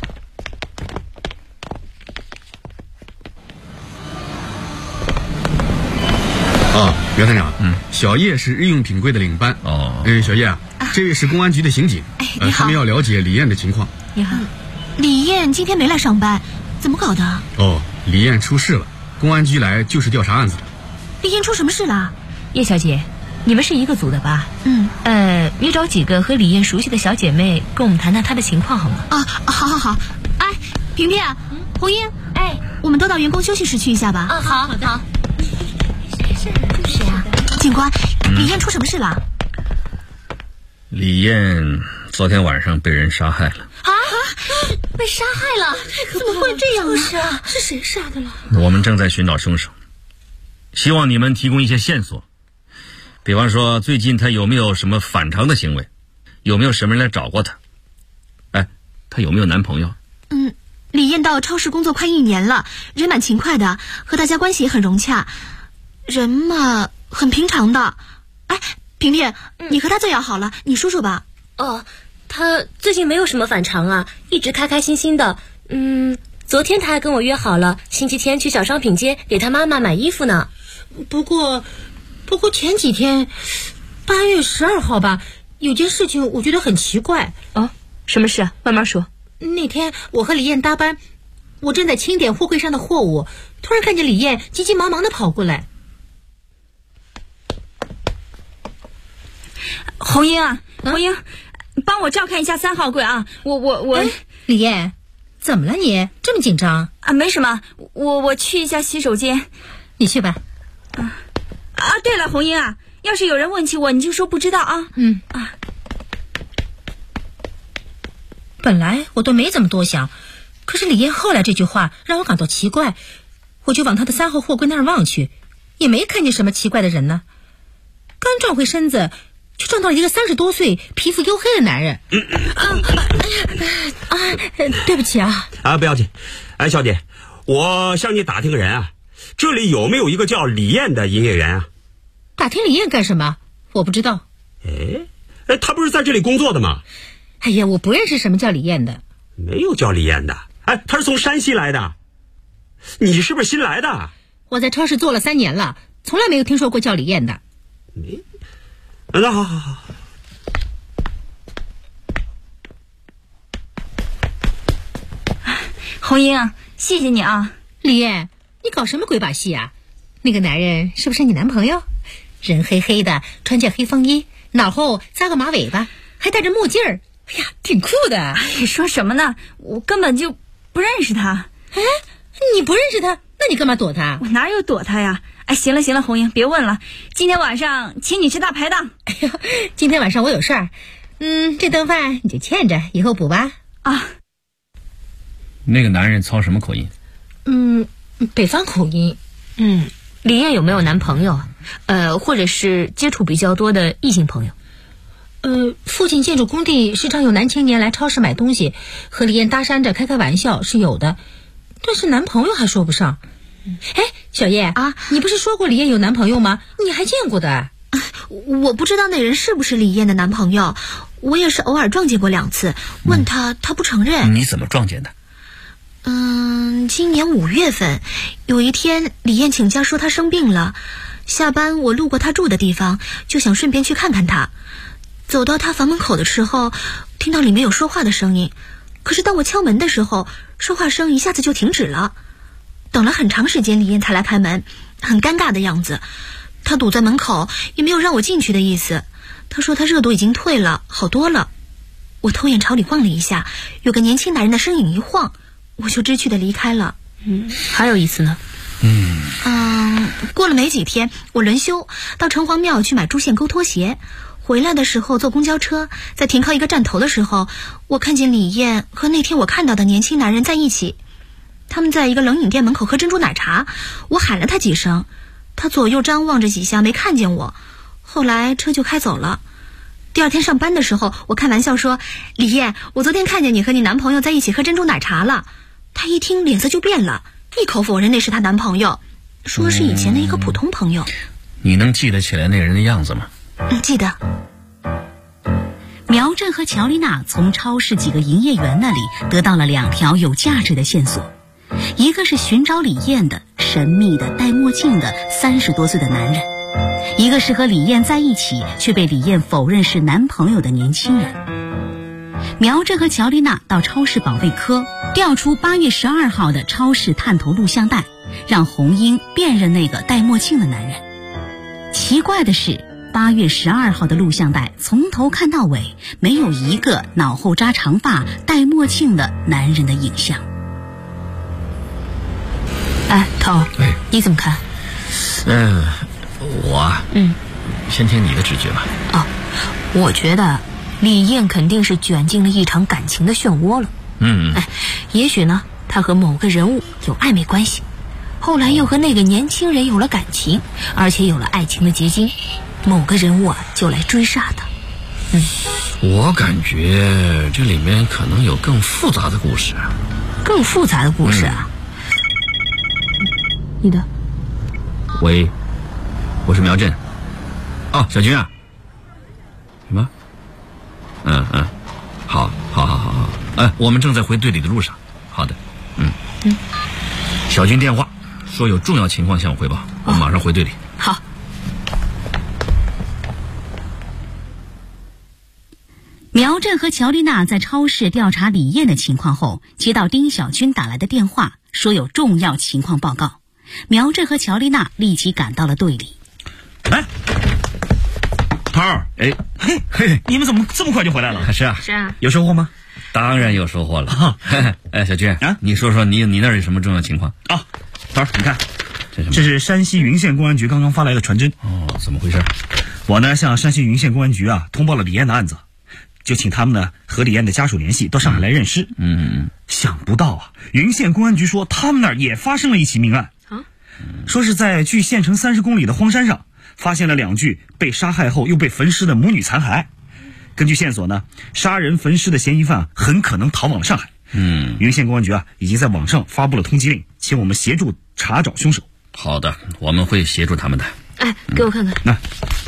Speaker 8: 袁探长，小叶是日用品柜的领班。小叶这位是公安局的刑警，他们要了解李艳的情况。
Speaker 22: 你好。
Speaker 11: 李艳今天没来上班，怎么搞的？
Speaker 8: 李艳出事了，公安局来就是调查案子的。
Speaker 11: 李艳出什么事了？
Speaker 22: 叶小姐，你们是一个组的吧？你找几个和李艳熟悉的小姐妹跟我们谈谈她的情况好吗？
Speaker 11: 好。哎，萍萍，红英，我们都到员工休息室去一下吧。
Speaker 22: 好的。
Speaker 11: 是啊，警官，李艳出什么事了？
Speaker 24: 李艳昨天晚上被人杀害了。
Speaker 11: 被杀害了？怎么会这样啊？是谁杀的了？
Speaker 24: 我们正在寻找凶手，希望你们提供一些线索，比方说最近他有没有什么反常的行为，有没有什么人来找过他，他有没有男朋友？
Speaker 11: 李艳到超市工作快1年了，人蛮勤快的，和大家关系也很融洽，人嘛很平常的。萍萍，你和他最要好了，你说说吧。
Speaker 22: 他最近没有什么反常啊，一直开开心心的。昨天他还跟我约好了星期天去小商品街给他妈妈买衣服呢。
Speaker 12: 不过前几天8月12号吧，有件事情我觉得很奇怪。
Speaker 22: 什么事啊？慢慢说。
Speaker 12: 那天我和李艳搭班，我正在清点货柜上的货物，突然看见李艳急急忙忙的跑过来。
Speaker 11: 红英，帮我照看一下3号柜啊！我
Speaker 12: 李艳，怎么了你？这么紧张？
Speaker 11: 没什么，我去一下洗手间。
Speaker 12: 你去吧。
Speaker 11: 对了，红英啊，要是有人问起我，你就说不知道啊。
Speaker 12: 本来我都没怎么多想，可是李艳后来这句话让我感到奇怪，我就往她的3号货柜那儿望去，也没看见什么奇怪的人呢。刚转回身子，就撞到了一个30多岁、皮肤黝黑的男人。对不起啊。
Speaker 13: 不要紧。小姐，我向你打听个人啊，这里有没有一个叫李艳的营业员啊？
Speaker 12: 打听李艳干什么？我不知道。
Speaker 13: 他不是在这里工作的吗？
Speaker 12: 我不认识什么叫李艳的。
Speaker 13: 没有叫李艳的。他是从山西来的。你是不是新来的？
Speaker 12: 我在超市做了3年了，从来没有听说过叫李艳的。
Speaker 13: 那好。
Speaker 11: 红英，谢谢你啊。
Speaker 12: 李艳，你搞什么鬼把戏啊？那个男人是不是你男朋友？人黑黑的，穿件黑风衣，脑后扎个马尾巴，还戴着墨镜儿，挺酷的。
Speaker 11: 说什么呢？我根本就不认识他。
Speaker 12: 你不认识他，那你干嘛躲他？
Speaker 11: 我哪有躲他呀？行了，红英，别问了。今天晚上请你吃大排档。
Speaker 12: 今天晚上我有事儿。这顿饭你就欠着，以后补吧。
Speaker 24: 那个男人操什么口音？
Speaker 12: 北方口音。
Speaker 22: 李艳有没有男朋友？或者是接触比较多的异性朋友？
Speaker 12: 附近建筑工地时常有男青年来超市买东西，和李艳搭讪着开玩笑是有的，但是男朋友还说不上。小叶你不是说过李艳有男朋友吗？你还见过的。
Speaker 11: 我不知道那人是不是李艳的男朋友，我也是偶尔撞见过2次，问他不承认。
Speaker 24: 你怎么撞见的？
Speaker 11: 今年5月份，有一天李艳请假说她生病了，下班我路过她住的地方，就想顺便去看看她。 走到他房门口的时候，听到里面有说话的声音，可是当我敲门的时候，说话声一下子就停止了。等了很长时间，李艳才来开门，很尴尬的样子。他堵在门口，也没有让我进去的意思。他说他热度已经退了，好多了。我偷眼朝里望了一下，有个年轻男人的身影一晃，我就知趣的离开了。
Speaker 22: 还有意思呢？
Speaker 11: 过了没几天，我轮休到城隍庙去买珠线钩拖鞋，回来的时候坐公交车，在停靠一个站头的时候，我看见李艳和那天我看到的年轻男人在一起。他们在一个冷饮店门口喝珍珠奶茶，我喊了他几声，他左右张望着几下没看见我，后来车就开走了。第二天上班的时候，我开玩笑说，李艳，我昨天看见你和你男朋友在一起喝珍珠奶茶了。他一听脸色就变了，一口否认那是他男朋友，说是以前的一个普通朋友。
Speaker 24: 你能记得起来那人的样子吗？
Speaker 11: 记得。
Speaker 21: 苗振和乔丽娜从超市几个营业员那里得到了2条有价值的线索，一个是寻找李艳的神秘的戴墨镜的30多岁的男人，一个是和李艳在一起却被李艳否认是男朋友的年轻人。苗振和乔丽娜到超市保卫科调出8月12号的超市探头录像带，让红英辨认那个戴墨镜的男人。奇怪的是，8月12号的录像带从头看到尾，没有一个脑后扎长发、戴墨镜的男人的影像。
Speaker 22: 头，你怎么看？
Speaker 24: 我先听你的直觉吧。
Speaker 22: 我觉得李艳肯定是卷进了一场感情的漩涡了。也许呢，她和某个人物有暧昧关系，后来又和那个年轻人有了感情，而且有了爱情的结晶，某个人物就来追杀她。
Speaker 24: 我感觉这里面可能有更复杂的故事。
Speaker 22: 更复杂的故事啊？你的？
Speaker 24: 喂，我是苗振。小军啊。什么？好，我们正在回队里的路上。好的，小军电话说有重要情况向我汇报，我马上回队里。
Speaker 22: 好。
Speaker 21: 苗振和乔丽娜在超市调查李艳的情况后，接到丁小军打来的电话，说有重要情况报告。苗振和乔丽娜立即赶到了队里。
Speaker 3: 涛儿，你们怎么这么快就回来了？
Speaker 24: 是啊，
Speaker 3: 有收获吗？
Speaker 24: 当然有收获了。小军你说说你那儿有什么重要情况？
Speaker 3: 涛儿，你看，这是山西云县公安局刚刚发来的传真。
Speaker 24: 怎么回事？
Speaker 3: 我呢向山西云县公安局通报了李艳的案子，就请他们呢和李艳的家属联系，到上海来认尸。想不到云县公安局说他们那儿也发生了一起命案。说是在距县城30公里的荒山上发现了2具被杀害后又被焚尸的母女残骸。根据线索呢，杀人焚尸的嫌疑犯很可能逃往了上海。云县公安局已经在网上发布了通缉令，请我们协助查找凶手。
Speaker 24: 好的，我们会协助他们的。
Speaker 22: 给我看看。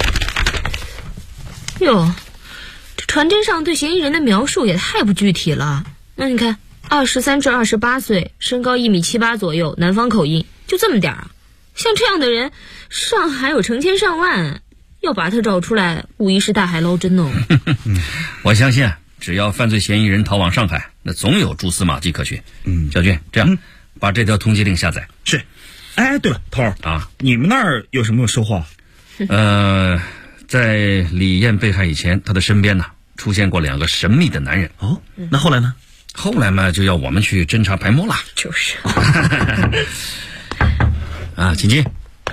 Speaker 22: 哟，这传真上对嫌疑人的描述也太不具体了。那你看，23至28岁，身高1.78米左右，南方口音，就这么点儿。像这样的人，上海有成千上万，要把他找出来，无疑是大海捞针哦。
Speaker 24: 我相信只要犯罪嫌疑人逃往上海，那总有蛛丝马迹可循。小军，这样把这条通缉令下载。
Speaker 3: 是。对了，涛儿你们那儿有什么收获？
Speaker 24: 在李艳被害以前，她的身边出现过2个神秘的男人。
Speaker 3: 那后来呢？
Speaker 24: 后来嘛，就要我们去侦查排摸了。
Speaker 22: 就是。
Speaker 24: 请进。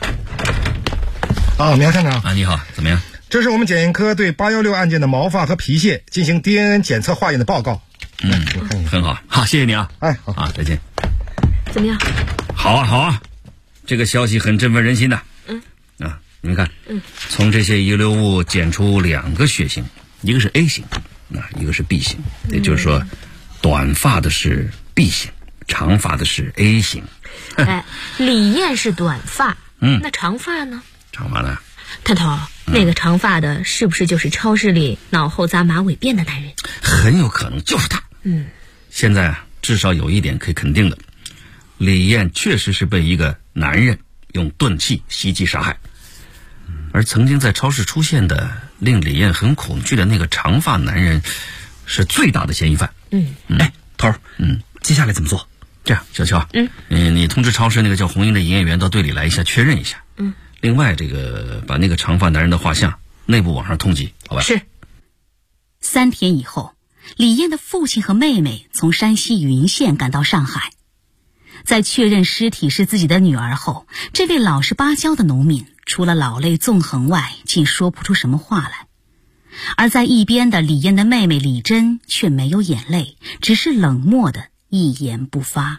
Speaker 4: 苗探长。
Speaker 24: 你好，怎么样？
Speaker 4: 这是我们检验科对816案件的毛发和皮屑进行 DNA 检测化验的报告。
Speaker 24: 很好，谢谢你啊。
Speaker 4: 好，
Speaker 24: 再见。
Speaker 22: 怎么样？
Speaker 24: 好啊，这个消息很振奋人心的。你们看，从这些遗留物检出2个血型，一个是 A 型，一个是 B 型，也就是说，短发的是 B 型，长发的是 A 型。
Speaker 22: 李艳是短发，那长发呢？
Speaker 24: 长发呢？
Speaker 22: 探头，那个长发的是不是就是超市里脑后扎马尾辫的男人？
Speaker 24: 很有可能就是他。现在至少有一点可以肯定的，李艳确实是被一个男人用钝器袭击杀害。而曾经在超市出现的令李艳很恐惧的那个长发男人是最大的嫌疑犯。
Speaker 3: 哎，头儿，接下来怎么做？
Speaker 24: 这样，小乔，你通知超市那个叫红英的营业员到队里来一下，确认一下。另外，这个把那个长发男人的画像内部网上通缉，好吧？
Speaker 21: 是。3天以后，李艳的父亲和妹妹从山西云县赶到上海，在确认尸体是自己的女儿后，这位老实巴交的农民除了老泪纵横外，竟说不出什么话来。而在一边的李艳的妹妹李珍却没有眼泪，只是冷漠的一言不发。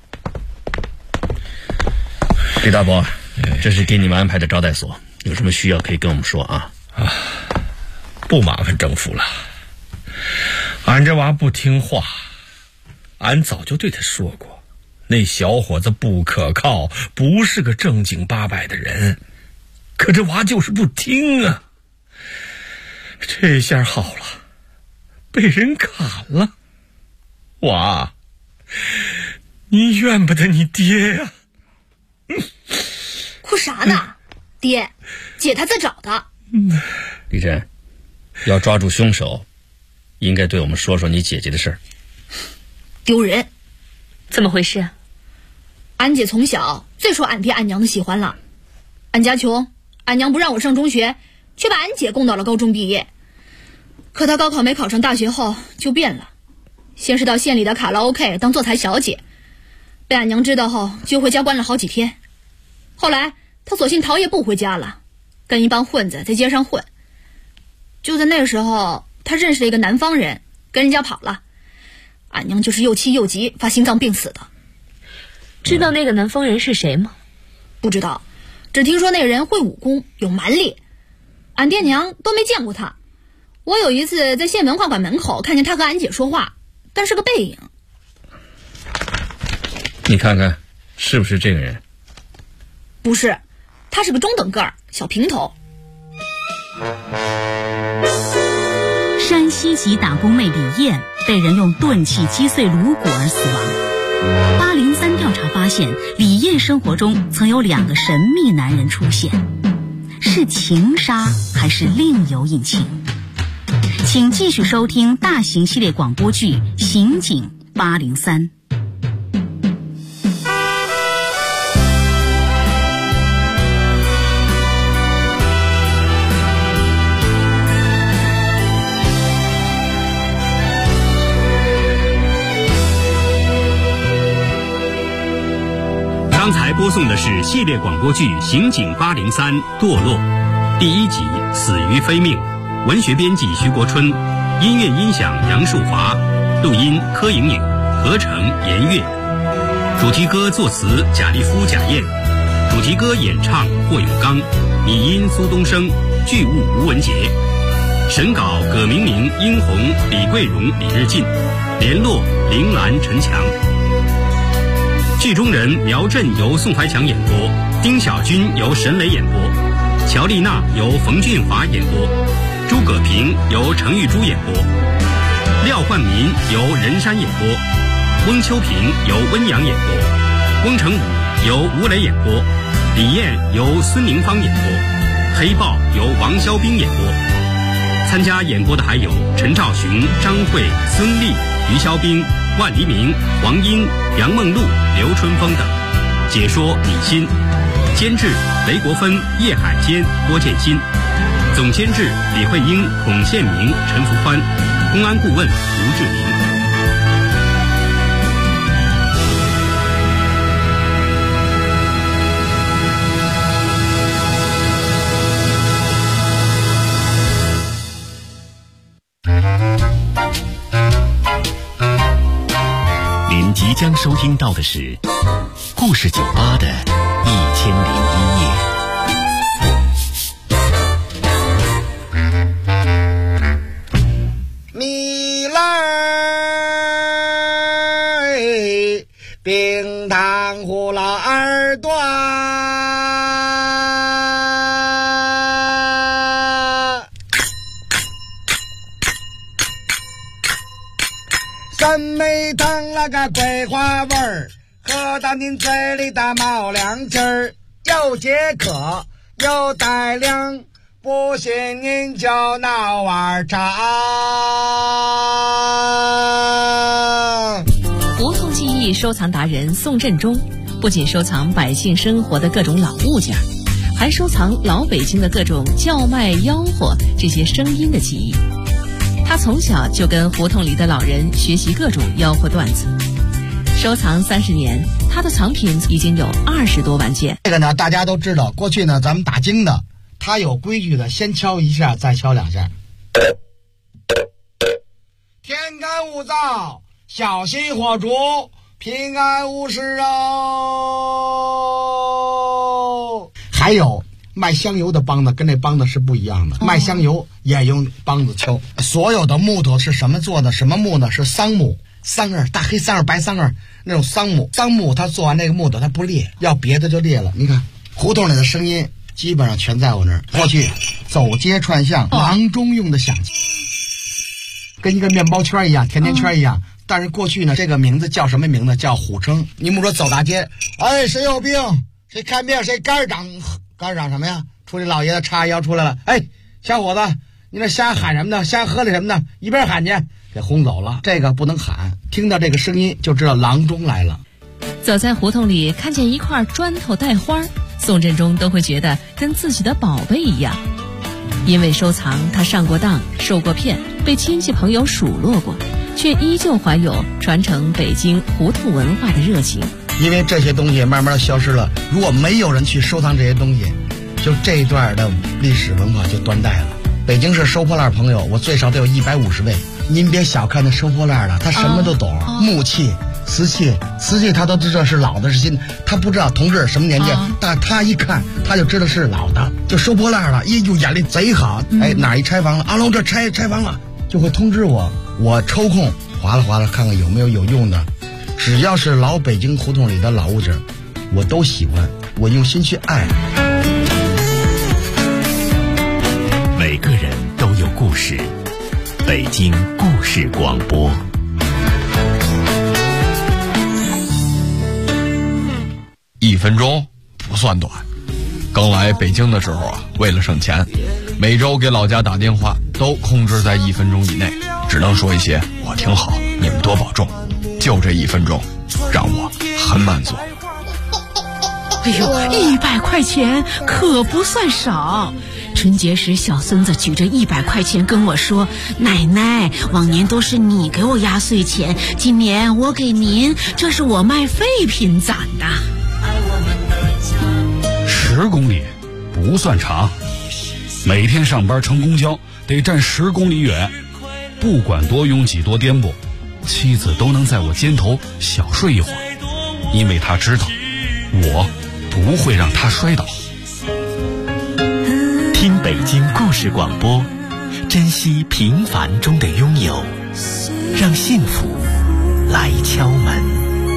Speaker 24: 李大伯，这是给你们安排的招待所，有什么需要可以跟我们说啊。
Speaker 5: 不麻烦政府了，俺这娃不听话，俺早就对他说过，那小伙子不可靠，不是个正经八百的人，可这娃就是不听啊。这下好了，被人砍了。娃，你怨不得你爹呀。
Speaker 11: 哭啥呢？爹，姐她在找的。
Speaker 24: 李珍，要抓住凶手，应该对我们说说你姐姐的事儿。
Speaker 11: 丢人！
Speaker 22: 怎么回事？
Speaker 11: 俺姐从小最受俺爹俺娘的喜欢了。俺家穷，俺娘不让我上中学，却把俺姐供到了高中毕业。可她高考没考上大学后就变了，先是到县里的卡拉 OK 当做台小姐，被俺娘知道后就回家关了好几天。后来她索性逃也不回家了，跟一帮混子在街上混。就在那时候，她认识了一个南方人，跟人家跑了。俺娘就是又气又急，发心脏病死的。
Speaker 22: 知道那个南方人是谁吗？
Speaker 11: 不知道，只听说那人会武功，有蛮力。俺爹娘都没见过他。我有一次在县文化馆门口看见他和俺姐说话，但是个背影。
Speaker 24: 你看看，是不是这个人？
Speaker 11: 不是，他是个中等个儿，小平头。
Speaker 21: 山西籍打工妹李艳被人用钝器击碎颅骨而死亡。803调查发现，李艳生活中曾有2个神秘男人出现，是情杀还是另有隐情？请继续收听大型系列广播剧《刑警803》。
Speaker 19: 刚才播送的是系列广播剧《刑警803》堕落第1集《死于非命》，文学编辑徐国春，音乐音响杨树华，录音柯莹莹，合成严月，主题歌作词贾立夫、贾燕，主题歌演唱霍永刚，拟音苏东升，剧务吴文杰，审稿葛明明、殷红、李桂荣、李日进，联络林兰、陈强。剧中人苗振由宋怀强演播，丁小军由沈磊演播，乔丽娜由冯俊华演播，诸葛平由程玉珠演播，廖焕民由任山演播，翁秋平由温阳演播，翁成武由吴磊演播，李艳由孙明芳演播，黑豹由王肖兵演播。参加演播的还有陈兆雄、张慧、孙俪、于肖兵、万黎明、黄英、杨梦露、刘春风等。解说李欣，监制雷国芬、叶海坚、郭建新，总监制李慧英、孔宪明、陈福欢，公安顾问吴志明。
Speaker 2: 您即将收听到的是故事酒吧的1001夜。
Speaker 10: 米来冰糖葫芦耳朵，山梅糖那个桂花味儿，喝到您嘴里的冒凉劲儿，又解渴又带凉， 不信您就闹玩唱。
Speaker 7: 胡同记忆收藏达人宋振中，不仅收藏百姓生活的各种老物件，还收藏老北京的各种叫卖吆喝这些声音的记忆。他从小就跟胡同里的老人学习各种吆喝段子，收藏30年，他的藏品已经有20多万件。
Speaker 10: 这个呢，大家都知道，过去呢，咱们打更的，他有规矩的，先敲一下，再敲2下。天干物燥，小心火烛，平安无事哦。还有卖香油的梆子跟这梆子是不一样的，卖香油也用梆子敲。所有的木头是什么做的？什么木呢？是桑木，桑叶，大黑桑叶、白桑叶那种桑木。桑木它做完这个木头它不裂，要别的就裂了。你看胡同里的声音基本上全在我那儿。过去走街串巷，郎中用的响器，跟一个面包圈一样，甜甜圈一样。但是过去呢，这个名字叫什么名字？叫虎称。你们说走大街，哎，谁有病？谁看病？谁肝长？肝长什么呀？出去老爷子叉腰出来了，哎，小伙子，你那瞎喊什么呢？瞎喝的什么呢？一边喊去，给轰走了。这个不能喊，听到这个声音就知道郎中来了。
Speaker 7: 走在胡同里，看见一块砖头带花，宋振中都会觉得跟自己的宝贝一样。因为收藏，他上过当，受过骗，被亲戚朋友数落过，却依旧怀有传承北京胡同文化的热情。
Speaker 10: 因为这些东西慢慢消失了，如果没有人去收藏这些东西，就这一段的历史文化就断代了。北京市收破烂朋友，我最少得有150位。您别小看那收破烂的，他什么都懂，木器、瓷器他都知道是老的是新的，他不知道同志什么年纪，但他一看他就知道是老的，就收破烂了，哟，眼力贼好。哎，哪一拆房了？阿龙这拆房了，就会通知我，我抽空划拉看看有没有用的。只要是老北京胡同里的老物件，我都喜欢，我用心去爱。
Speaker 14: 每个人都有故事，北京故事广播。
Speaker 15: 1分钟不算短。刚来北京的时候啊，为了省钱，每周给老家打电话都控制在1分钟以内，只能说一些我挺好，你们多保重。就这1分钟，让我很满足。
Speaker 16: 哎呦，100块钱可不算少。春节时，小孙子举着100块钱跟我说：“奶奶，往年都是你给我压岁钱，今年我给您，这是我卖废品攒的。
Speaker 25: ”10公里不算长，每天上班乘公交得站10公里远，不管多拥挤多颠簸，妻子都能在我肩头小睡一会儿，因为她知道我不会让她摔倒。
Speaker 14: 听北京故事广播，珍惜平凡中的拥有，让幸福来敲门。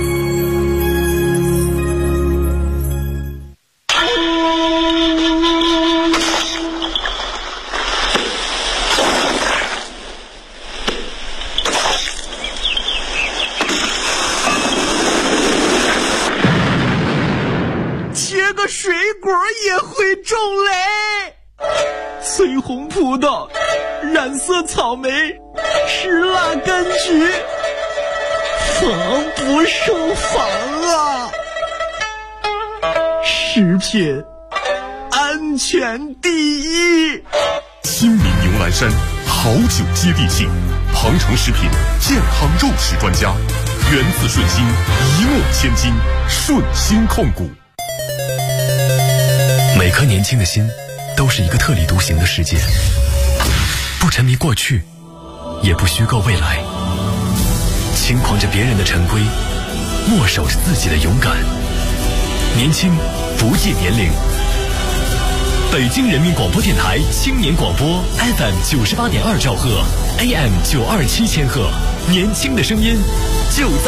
Speaker 20: 切个水果也会种雷。翠红葡萄，染色草莓，石蜡柑橘，防不胜防啊！食品安全第一。
Speaker 2: 新民牛栏山好酒接地气，庞城食品健康肉食专家，源自顺心，一诺千金，顺心控股。
Speaker 14: 每颗年轻的心都是一个特立独行的世界，不沉迷过去，也不虚构未来，轻狂着别人的陈规，默守着自己的勇敢。年轻不计年龄。北京人民广播电台青年广播 FM 98.2兆赫 AM 927千赫，年轻的声音就在